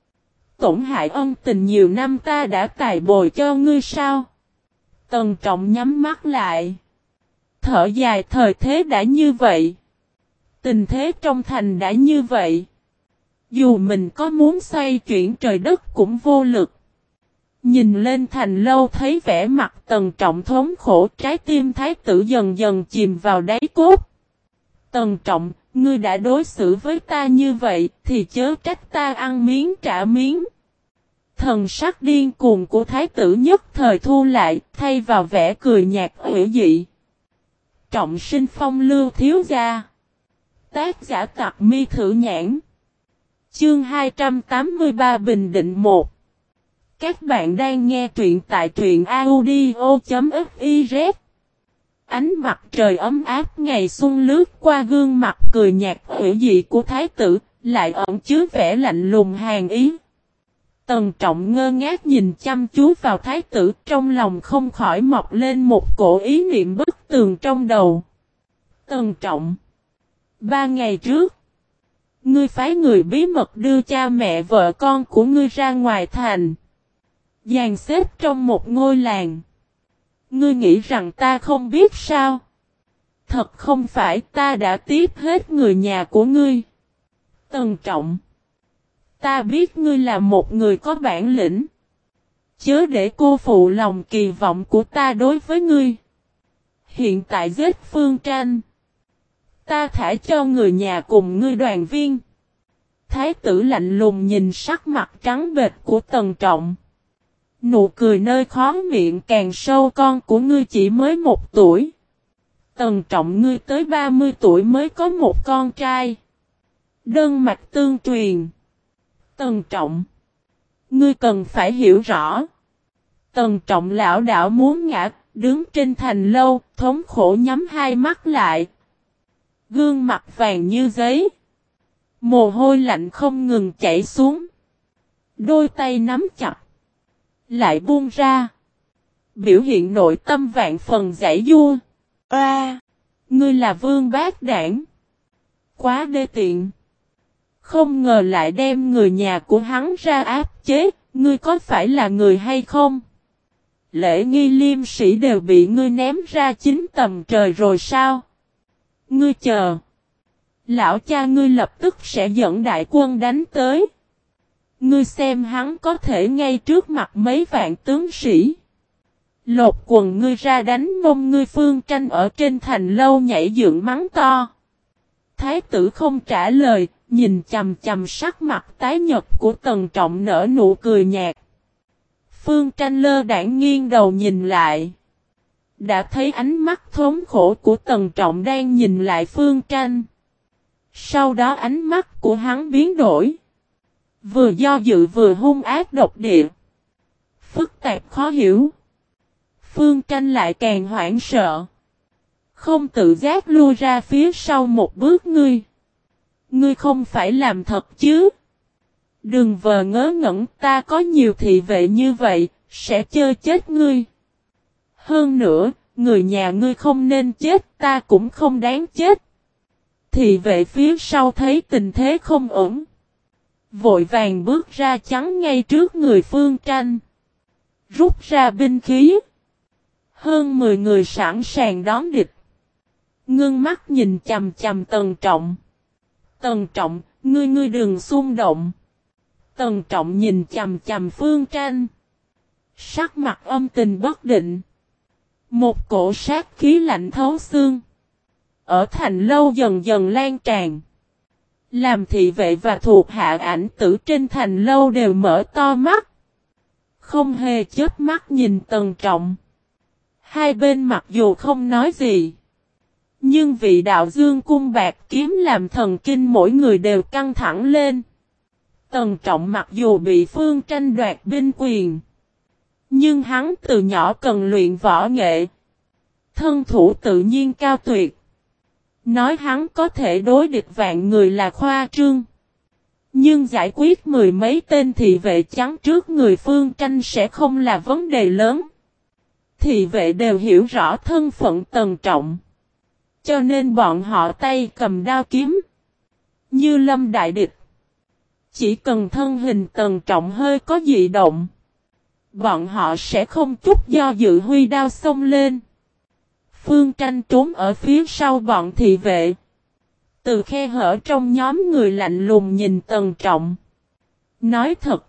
Tổn hại ân tình nhiều năm ta đã tài bồi cho ngươi sao? Tần Trọng nhắm mắt lại. Thở dài: thời thế đã như vậy. Tình thế trong thành đã như vậy. Dù mình có muốn xoay chuyển trời đất cũng vô lực. Nhìn lên thành lâu thấy vẻ mặt Tần Trọng thống khổ, trái tim thái tử dần dần chìm vào đáy cốt. Tần Trọng, ngươi đã đối xử với ta như vậy, thì chớ trách ta ăn miếng trả miếng. Thần sắc điên cuồng của thái tử nhất thời thu lại, thay vào vẻ cười nhạt ủy dị. Trọng sinh phong lưu thiếu gia. Tác giả Tặc Mi Thử Nhãn. Chương 283 Bình Định 1. Các bạn đang nghe truyện tại truyện audio.fiz. Ánh mặt trời ấm áp ngày xuân lướt qua gương mặt cười nhạt ủy dị của thái tử, lại ẩn chứa vẻ lạnh lùng hàn ý. Tần Trọng ngơ ngác nhìn chăm chú vào thái tử, trong lòng không khỏi mọc lên một cổ ý niệm bất tường trong đầu. Tần Trọng. 3 ngày trước, ngươi phái người bí mật đưa cha mẹ vợ con của ngươi ra ngoài thành. Dàn xếp trong một ngôi làng. Ngươi nghĩ rằng ta không biết sao? Thật không phải, ta đã tiếp hết người nhà của ngươi. Tần Trọng. Ta biết ngươi là một người có bản lĩnh. Chớ để cô phụ lòng kỳ vọng của ta đối với ngươi. Hiện tại giết Phương Tranh. Ta thả cho người nhà cùng ngươi đoàn viên. Thái tử lạnh lùng nhìn sắc mặt trắng bệch của Tần Trọng. Nụ cười nơi khóe miệng càng sâu. Con của ngươi chỉ mới 1 tuổi. Tần Trọng, ngươi tới 30 tuổi mới có một con trai. Đơn mạch tương truyền. Tần Trọng, ngươi cần phải hiểu rõ. Tần Trọng lão đảo muốn ngã, đứng trên thành lâu, thống khổ nhắm hai mắt lại. Gương mặt vàng như giấy. Mồ hôi lạnh không ngừng chảy xuống. Đôi tay nắm chặt. Lại buông ra. Biểu hiện nội tâm vạn phần giãy giụa. Ngươi là vương bát đảng. Quá đê tiện. Không ngờ lại đem người nhà của hắn ra áp chế. Ngươi có phải là người hay không? Lễ nghi liêm sĩ đều bị ngươi ném ra 9 tầng trời rồi sao? Ngươi chờ. Lão cha ngươi lập tức sẽ dẫn đại quân đánh tới. Ngươi xem hắn có thể ngay trước mặt mấy vạn tướng sĩ. Lột quần ngươi ra đánh mông ngươi. Phương Tranh ở trên thành lâu nhảy dựng mắng to. Thái tử không trả lời, nhìn chằm chằm sắc mặt tái nhợt của Tần Trọng nở nụ cười nhạt. Phương Tranh lơ đãng nghiêng đầu nhìn lại. Đã thấy ánh mắt thống khổ của Tần Trọng đang nhìn lại Phương Tranh. Sau đó ánh mắt của hắn biến đổi. Vừa do dự vừa hung ác độc địa. Phức tạp khó hiểu. Phương Tranh lại càng hoảng sợ. Không tự giác lui ra phía sau một bước ngươi. Ngươi không phải làm thật chứ. Đừng vờ ngớ ngẩn, ta có nhiều thị vệ như vậy, sẽ chơi chết ngươi. Hơn nữa, người nhà ngươi không nên chết, ta cũng không đáng chết. Thị vệ phía sau thấy tình thế không ổn. Vội vàng bước ra chắn ngay trước người Phương Tranh. Rút ra binh khí. Hơn 10 người sẵn sàng đón địch. Ngưng mắt nhìn chằm chằm Tần Trọng. Tần Trọng, ngươi đừng xung động. Tần Trọng nhìn chằm chằm Phương Tranh. Sắc mặt âm tình bất định. Một cổ sát khí lạnh thấu xương. Ở thành lâu dần dần lan tràn. Làm thị vệ và thuộc hạ ảnh tử trên thành lâu đều mở to mắt. Không hề chớp mắt nhìn Tần Trọng. Hai bên mặc dù không nói gì. Nhưng vị đạo dương cung bạc kiếm làm thần kinh mỗi người đều căng thẳng lên. Tần Trọng mặc dù bị Phương Tranh đoạt binh quyền. Nhưng hắn từ nhỏ cần luyện võ nghệ. Thân thủ tự nhiên cao tuyệt. Nói hắn có thể đối địch vạn người là khoa trương. Nhưng giải quyết 10 mấy tên thị vệ chắn trước người Phương Tranh sẽ không là vấn đề lớn. Thị vệ đều hiểu rõ thân phận Tần Trọng. Cho nên bọn họ tay cầm đao kiếm. Như lâm đại địch. Chỉ cần thân hình Tần Trọng hơi có dị động. Bọn họ sẽ không chút do dự huy đao xông lên. Phương Tranh trốn ở phía sau bọn thị vệ. Từ khe hở trong nhóm người lạnh lùng nhìn Tần Trọng. Nói thật.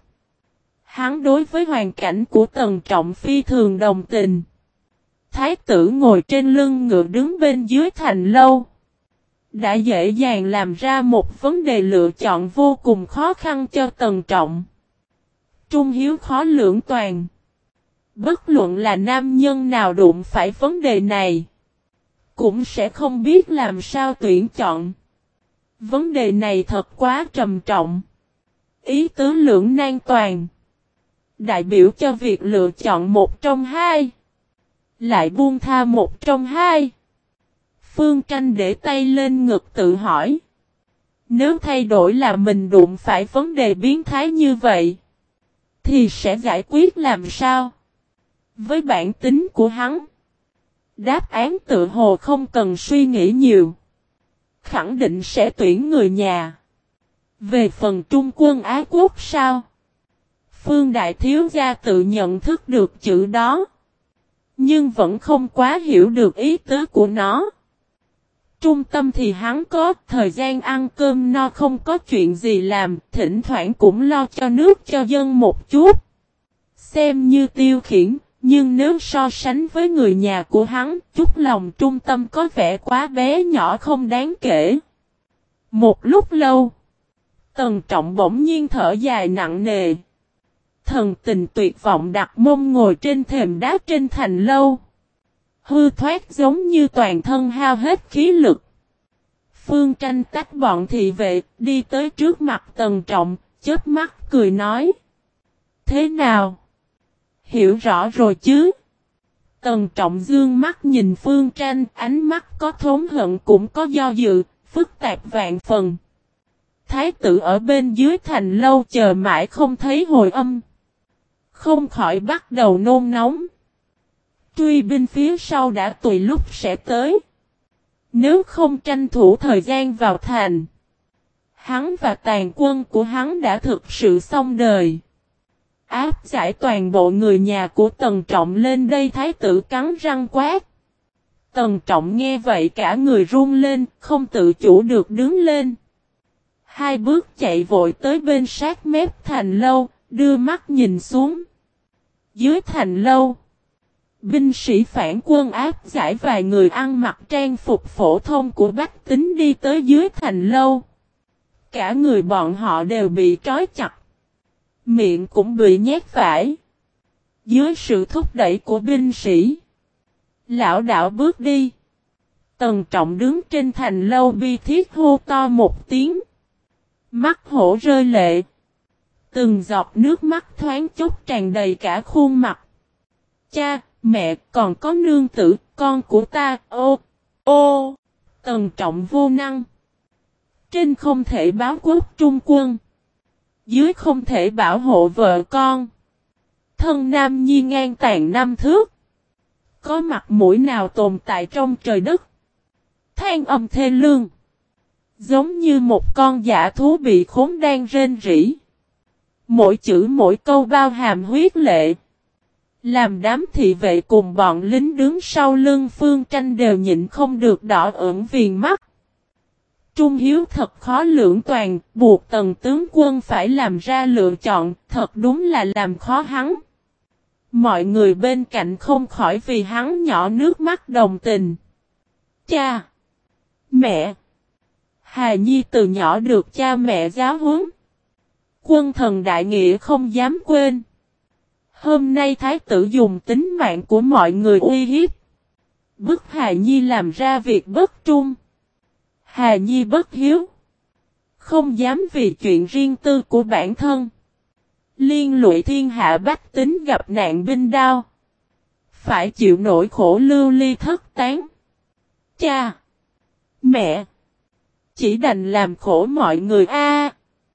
Hắn đối với hoàn cảnh của Tần Trọng phi thường đồng tình. Thái tử ngồi trên lưng ngựa đứng bên dưới thành lâu. Đã dễ dàng làm ra một vấn đề lựa chọn vô cùng khó khăn cho Tần Trọng. Trung hiếu khó lưỡng toàn. Bất luận là nam nhân nào đụng phải vấn đề này. Cũng sẽ không biết làm sao tuyển chọn. Vấn đề này thật quá trầm trọng. Ý tứ lưỡng nan toàn. Đại biểu cho việc lựa chọn một trong hai. Lại buông tha một trong hai. Phương Tranh để tay lên ngực tự hỏi. Nếu thay đổi là mình đụng phải vấn đề biến thái như vậy. Thì sẽ giải quyết làm sao? Với bản tính của hắn. Đáp án tự hồ không cần suy nghĩ nhiều. Khẳng định sẽ tuyển người nhà. Về phần Trung quân Á Quốc sao? Phương Đại Thiếu Gia tự nhận thức được chữ đó. Nhưng vẫn không quá hiểu được ý tứ của nó. Trung tâm thì hắn có thời gian ăn cơm no không có chuyện gì làm. Thỉnh thoảng cũng lo cho nước cho dân một chút. Xem như tiêu khiển. Nhưng nếu so sánh với người nhà của hắn, chút lòng trung tâm có vẻ quá bé nhỏ không đáng kể. Một lúc lâu, Tần Trọng bỗng nhiên thở dài nặng nề. Thần tình tuyệt vọng đặt mông ngồi trên thềm đá trên thành lâu. Hư thoát giống như toàn thân hao hết khí lực. Phương Tranh tách bọn thị vệ, đi tới trước mặt Tần Trọng, chớp mắt cười nói. Thế nào? Hiểu rõ rồi chứ? Tần Trọng dương mắt nhìn Phương Tranh, ánh mắt có thốn hận cũng có do dự, phức tạp vạn phần. Thái tử ở bên dưới thành lâu chờ mãi không thấy hồi âm. Không khỏi bắt đầu nôn nóng. Truy binh phía sau đã tùy lúc sẽ tới. Nếu không tranh thủ thời gian vào thành, hắn và tàn quân của hắn đã thực sự xong đời. Áp giải toàn bộ người nhà của Tần Trọng lên đây, thái tử cắn răng quát. Tần Trọng nghe vậy cả người run lên, không tự chủ được đứng lên. Hai bước chạy vội tới bên sát mép thành lâu, đưa mắt nhìn xuống. Dưới thành lâu, binh sĩ phản quân áp giải vài người ăn mặc trang phục phổ thông của bách tính đi tới dưới thành lâu. Cả người bọn họ đều bị trói chặt. Miệng cũng bị nhét vải. Dưới sự thúc đẩy của binh sĩ, lão đảo bước đi. Tần Trọng đứng trên thành lâu bi thiết hô to một tiếng. Mắt hổ rơi lệ. Từng giọt nước mắt thoáng chốc tràn đầy cả khuôn mặt. Cha, mẹ, còn có nương tử, con của ta, ô. Tần Trọng vô năng. Trên không thể báo quốc trung quân. Dưới không thể bảo hộ vợ con. Thân nam nhi ngang tàn năm thước. Có mặt mũi nào tồn tại trong trời đất. Than âm thê lương. Giống như một con dã thú bị khốn đang rên rỉ. Mỗi chữ mỗi câu bao hàm huyết lệ. Làm đám thị vệ cùng bọn lính đứng sau lưng Phương Tranh đều nhịn không được đỏ ửng viền mắt. Trung Hiếu thật khó lưỡng toàn, buộc Tần tướng quân phải làm ra lựa chọn, thật đúng là làm khó hắn. Mọi người bên cạnh không khỏi vì hắn nhỏ nước mắt đồng tình. Cha! Mẹ! Hà Nhi từ nhỏ được cha mẹ giáo huấn. Quân thần đại nghĩa không dám quên. Hôm nay thái tử dùng tính mạng của mọi người uy hiếp. Bức Hà Nhi làm ra việc bất trung. Hà Nhi bất hiếu. Không dám vì chuyện riêng tư của bản thân. Liên lụy thiên hạ bách tính gặp nạn binh đao. Phải chịu nỗi khổ lưu ly thất tán. Cha! Mẹ! Chỉ đành làm khổ mọi người a.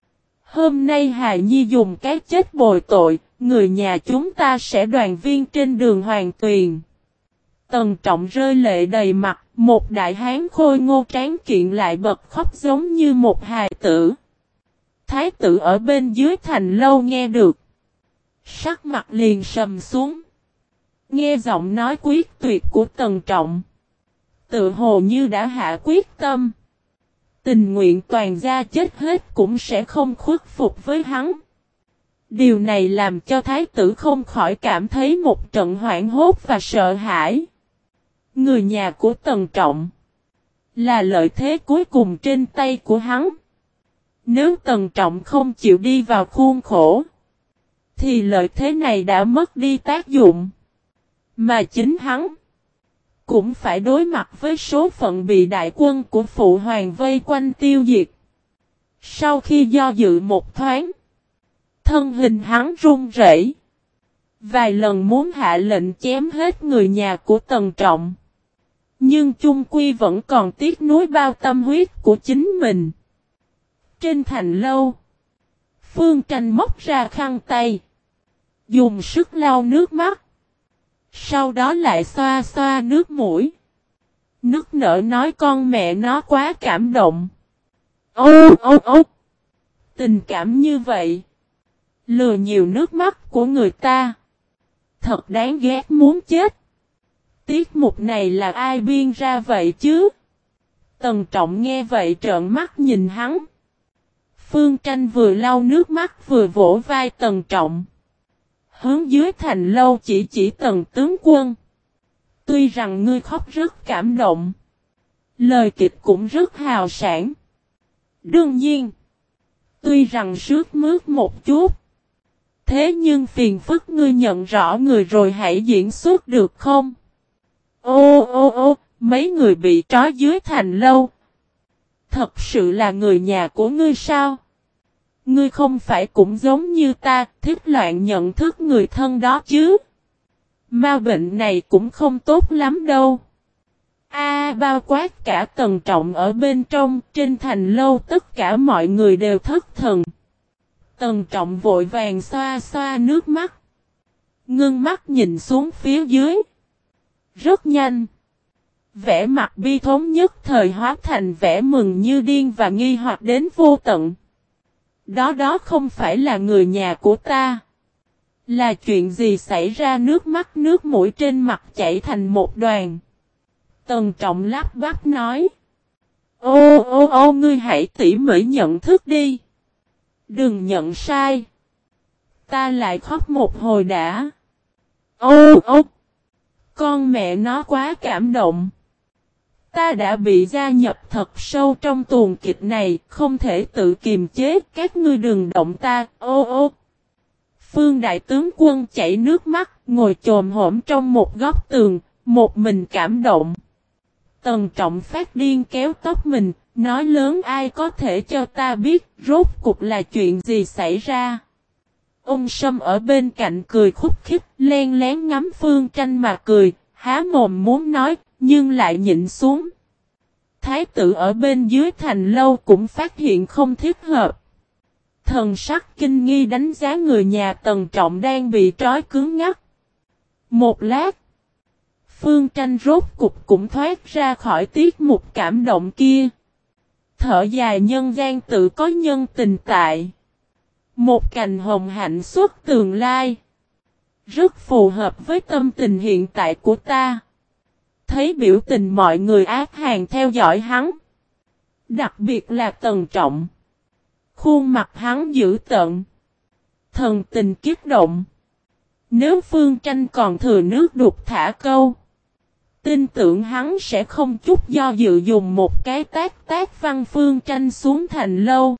Hôm nay Hà Nhi dùng cái chết bồi tội, người nhà chúng ta sẽ đoàn viên trên đường Hoàng Tuyền. Tần Trọng rơi lệ đầy mặt, một đại hán khôi ngô tráng kiện lại bật khóc giống như một hài tử. Thái tử ở bên dưới thành lâu nghe được. Sắc mặt liền sầm xuống. Nghe giọng nói quyết tuyệt của Tần Trọng. Tự hồ như đã hạ quyết tâm. Tình nguyện toàn gia chết hết cũng sẽ không khuất phục với hắn. Điều này làm cho thái tử không khỏi cảm thấy một trận hoảng hốt và sợ hãi. Người nhà của Tần Trọng là lợi thế cuối cùng trên tay của hắn. Nếu Tần Trọng không chịu đi vào khuôn khổ, thì lợi thế này đã mất đi tác dụng. Mà chính hắn cũng phải đối mặt với số phận bị đại quân của Phụ Hoàng vây quanh tiêu diệt. Sau khi do dự một thoáng, thân hình hắn run rẩy, vài lần muốn hạ lệnh chém hết người nhà của Tần Trọng. Nhưng chung quy vẫn còn tiếc nuối bao tâm huyết của chính mình. Trên thành lâu, Phương Tranh móc ra khăn tay, dùng sức lau nước mắt. Sau đó lại xoa xoa nước mũi. Nức nở nói con mẹ nó quá cảm động. Ô. Tình cảm như vậy. Lừa nhiều nước mắt của người ta. Thật đáng ghét muốn chết. Tiết mục này là ai biên ra vậy chứ? Tần Trọng nghe vậy trợn mắt nhìn hắn. Phương Tranh vừa lau nước mắt vừa vỗ vai Tần Trọng. Hướng dưới thành lâu chỉ Tần tướng quân. Tuy rằng ngươi khóc rất cảm động. Lời kịch cũng rất hào sảng. Đương nhiên. Tuy rằng sướt mướt một chút. Thế nhưng phiền phức ngươi nhận rõ người rồi hãy diễn xuất được không? Ô, mấy người bị trói dưới thành lâu. Thật sự là người nhà của ngươi sao? Ngươi không phải cũng giống như ta, thích loạn nhận thức người thân đó chứ? Ma bệnh này cũng không tốt lắm đâu. Bao quát cả Tần Trọng ở bên trong, trên thành lâu tất cả mọi người đều thất thần. Tần Trọng vội vàng xoa xoa nước mắt. Ngưng mắt nhìn xuống phía dưới. Rất nhanh. Vẻ mặt bi thống nhất thời hóa thành vẻ mừng như điên và nghi hoặc đến vô tận. Đó không phải là người nhà của ta. Là chuyện gì xảy ra nước mắt nước mũi trên mặt chảy thành một đoàn. Tần Trọng lắp bắp nói. Ô, ngươi hãy tỉ mỉ nhận thức đi. Đừng nhận sai. Ta lại khóc một hồi đã. Ô, con mẹ nó quá cảm động. Ta đã bị gia nhập thật sâu trong tuồng kịch này, không thể tự kiềm chế, các ngươi đừng động ta, ô. Phương đại tướng quân chảy nước mắt, Ngồi chồm hổm trong một góc tường, một mình cảm động. Tần Trọng phát điên kéo tóc mình, nói lớn ai có thể cho ta biết rốt cuộc là chuyện gì xảy ra. Ông Sâm ở bên cạnh cười khúc khích, len lén ngắm Phương Tranh mà cười, há mồm muốn nói, nhưng lại nhịn xuống. Thái tử ở bên dưới thành lâu cũng phát hiện không thích hợp. Thần sắc kinh nghi đánh giá người nhà Tần Trọng đang bị trói cứng ngắc. Một lát, Phương Tranh rốt cục cũng thoát ra khỏi tiết mục cảm động kia. Thở dài nhân gian tự có nhân tình tại. Một cành hồng hạnh xuất tường lai. Rất phù hợp với tâm tình hiện tại của ta. Thấy biểu tình mọi người ác hàng theo dõi hắn. Đặc biệt là Tần Trọng. Khuôn mặt hắn dữ tợn. Thần tình kích động. Nếu Phương Tranh còn thừa nước đục thả câu. Tin tưởng hắn sẽ không chút do dự dùng một cái tác văn Phương Tranh xuống thành lâu.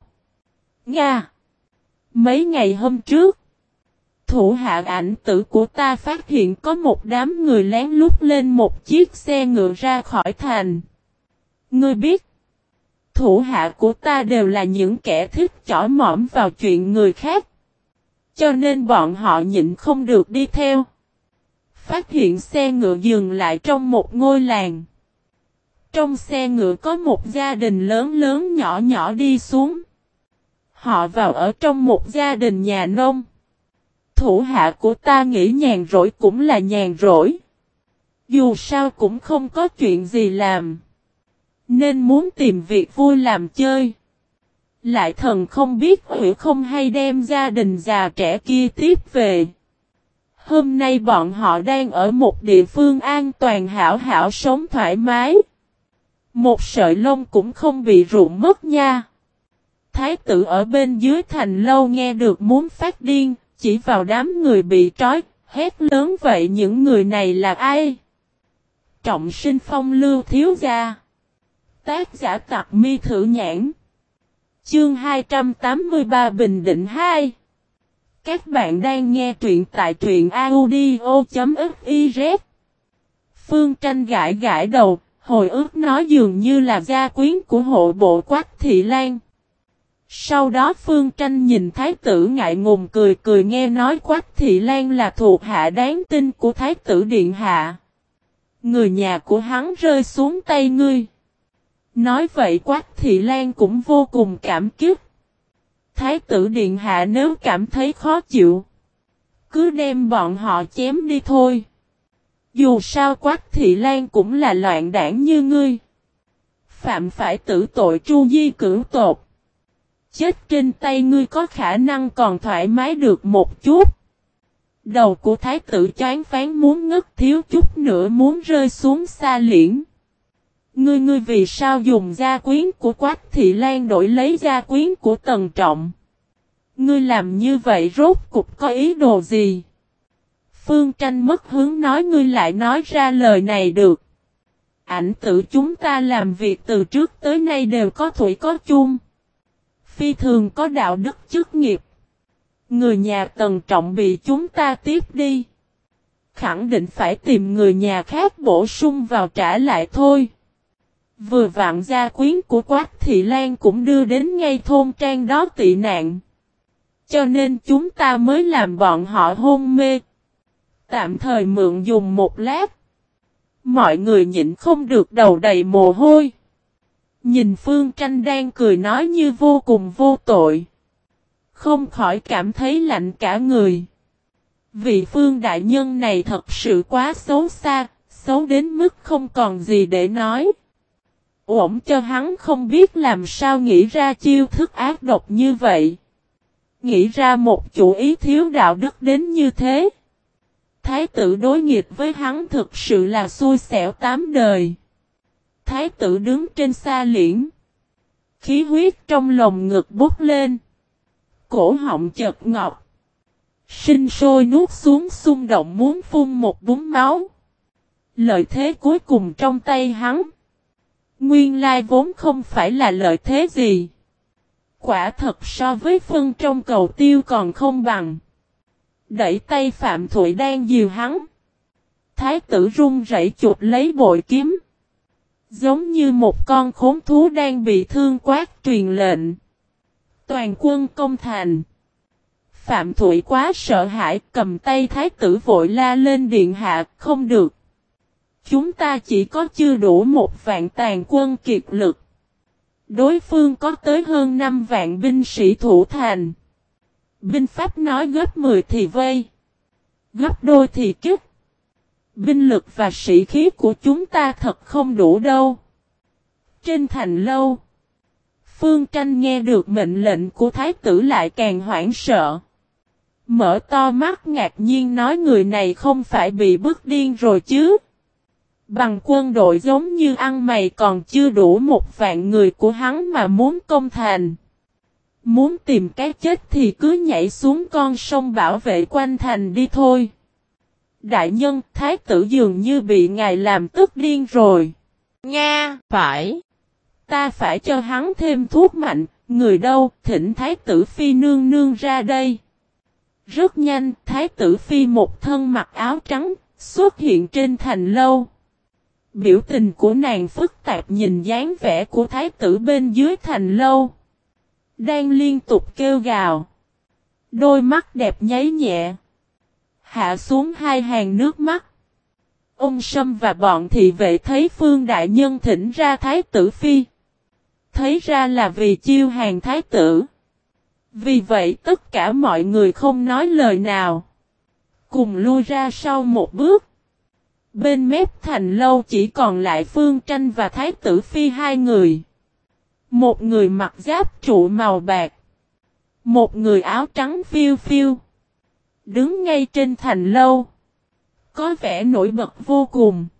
Nga. Mấy ngày hôm trước. Thủ hạ ảnh tử của ta phát hiện có một đám người lén lút lên một chiếc xe ngựa ra khỏi thành. Ngươi biết. Thủ hạ của ta đều là những kẻ thích chỏ mõm vào chuyện người khác. Cho nên bọn họ nhịn không được đi theo. Phát hiện xe ngựa dừng lại trong một ngôi làng. Trong xe ngựa có một gia đình lớn lớn nhỏ nhỏ đi xuống. Họ vào ở trong một gia đình nhà nông. Thủ hạ của ta nghĩ nhàn rỗi cũng là nhàn rỗi. Dù sao cũng không có chuyện gì làm. Nên muốn tìm việc vui làm chơi. Lại thần không biết hữu không hay đem gia đình già trẻ kia tiếp về. Hôm nay bọn họ đang ở một địa phương an toàn hảo hảo sống thoải mái. Một sợi lông cũng không bị rụng mất nha. Thái tử ở bên dưới thành lâu nghe được muốn phát điên, chỉ vào đám người bị trói, hét lớn vậy những người này là ai? Trọng Sinh Phong Lưu thiếu gia. Tác giả Tặc Mi Thử Nhãn. Chương 283 Bình Định 2. Các bạn đang nghe truyện tại truyện audio.fiz. Phương Tranh gãi gãi đầu, hồi ức nói dường như là gia quyến của hộ bộ Quách Thị Lan. Sau đó Phương Tranh nhìn thái tử ngại ngùng cười cười nghe nói Quách Thị Lan là thuộc hạ đáng tin của thái tử điện hạ. Người nhà của hắn rơi xuống tay ngươi. Nói vậy Quách Thị Lan cũng vô cùng cảm kích. Thái tử điện hạ nếu cảm thấy khó chịu, cứ đem bọn họ chém đi thôi. Dù sao Quách Thị Lan cũng là loạn đảng như ngươi. Phạm phải tử tội tru di cưỡng tột. Chết trên tay ngươi có khả năng còn thoải mái được một chút. Đầu của thái tử choáng váng muốn ngất thiếu chút nữa muốn rơi xuống xa liễn. Ngươi vì sao dùng gia quyến của Quách Thị Lan đổi lấy gia quyến của Tần Trọng? Ngươi làm như vậy rốt cục có ý đồ gì? Phương Tranh mất hướng nói ngươi lại nói ra lời này được. Ảnh tử chúng ta làm việc từ trước tới nay đều có thủy có chung. Phi thường có đạo đức chức nghiệp. Người nhà Tần Trọng bị chúng ta tiếp đi. Khẳng định phải tìm người nhà khác bổ sung vào trả lại thôi. Vừa vặn gia quyến của Quách Thị Lan cũng đưa đến ngay thôn trang đó tị nạn. Cho nên chúng ta mới làm bọn họ hôn mê. Tạm thời mượn dùng một lát. Mọi người nhịn không được đầu đầy mồ hôi. Nhìn Phương Tranh đang cười nói như vô cùng vô tội. Không khỏi cảm thấy lạnh cả người. Vị Phương đại nhân này thật sự quá xấu xa, xấu đến mức không còn gì để nói. Ổn cho hắn không biết làm sao nghĩ ra chiêu thức ác độc như vậy. Nghĩ ra một chủ ý thiếu đạo đức đến như thế. Thái tử đối nghịch với hắn thực sự là xui xẻo tám đời. Thái tử đứng trên xa liễn. Khí huyết trong lồng ngực bốc lên. Cổ họng chật ngọc. Sinh sôi nuốt xuống xung động muốn phun một búng máu. Lợi thế cuối cùng trong tay hắn. Nguyên lai vốn không phải là lợi thế gì. Quả thật so với phân trong cầu tiêu còn không bằng. Đẩy tay Phạm Thụy đang dìu hắn. Thái tử run rẩy chụp lấy bội kiếm. Giống như một con khốn thú đang bị thương quát truyền lệnh. Toàn quân công thành. Phạm Thụy quá sợ hãi, cầm tay thái tử vội la lên điện hạ, không được. Chúng ta chỉ có chưa đủ 1.000 tàn quân kiệt lực. Đối phương có tới hơn 5 vạn binh sĩ thủ thành. Binh pháp nói gấp 10 thì vây. Gấp đôi thì kích. Binh lực và sĩ khí của chúng ta thật không đủ đâu. Trên thành lâu. Phương Tranh nghe được mệnh lệnh của thái tử lại càng hoảng sợ. Mở to mắt ngạc nhiên nói người này không phải bị bức điên rồi chứ. Bằng quân đội giống như ăn mày còn chưa đủ 1.000 người của hắn mà muốn công thành. Muốn tìm cái chết thì cứ nhảy xuống con sông bảo vệ quanh thành đi thôi. Đại nhân, thái tử dường như bị ngài làm tức điên rồi. Nga, phải. Ta phải cho hắn thêm thuốc mạnh, người đâu, thỉnh thái tử phi nương nương ra đây. Rất nhanh, thái tử phi một thân mặc áo trắng, xuất hiện trên thành lâu. Biểu tình của nàng phức tạp nhìn dáng vẻ của thái tử bên dưới thành lâu. Đang liên tục kêu gào. Đôi mắt đẹp nháy nhẹ. Hạ xuống hai hàng nước mắt. Ông Sâm và bọn thị vệ thấy Phương đại nhân thỉnh ra thái tử phi. Thấy ra là vì chiêu hàng thái tử. Vì vậy tất cả mọi người không nói lời nào. Cùng lui ra sau một bước. Bên mép thành lâu chỉ còn lại Phương Tranh và thái tử phi hai người. Một người mặc giáp trụ màu bạc. Một người áo trắng phiêu phiêu. Đứng ngay trên thành lâu. Có vẻ nổi bật vô cùng.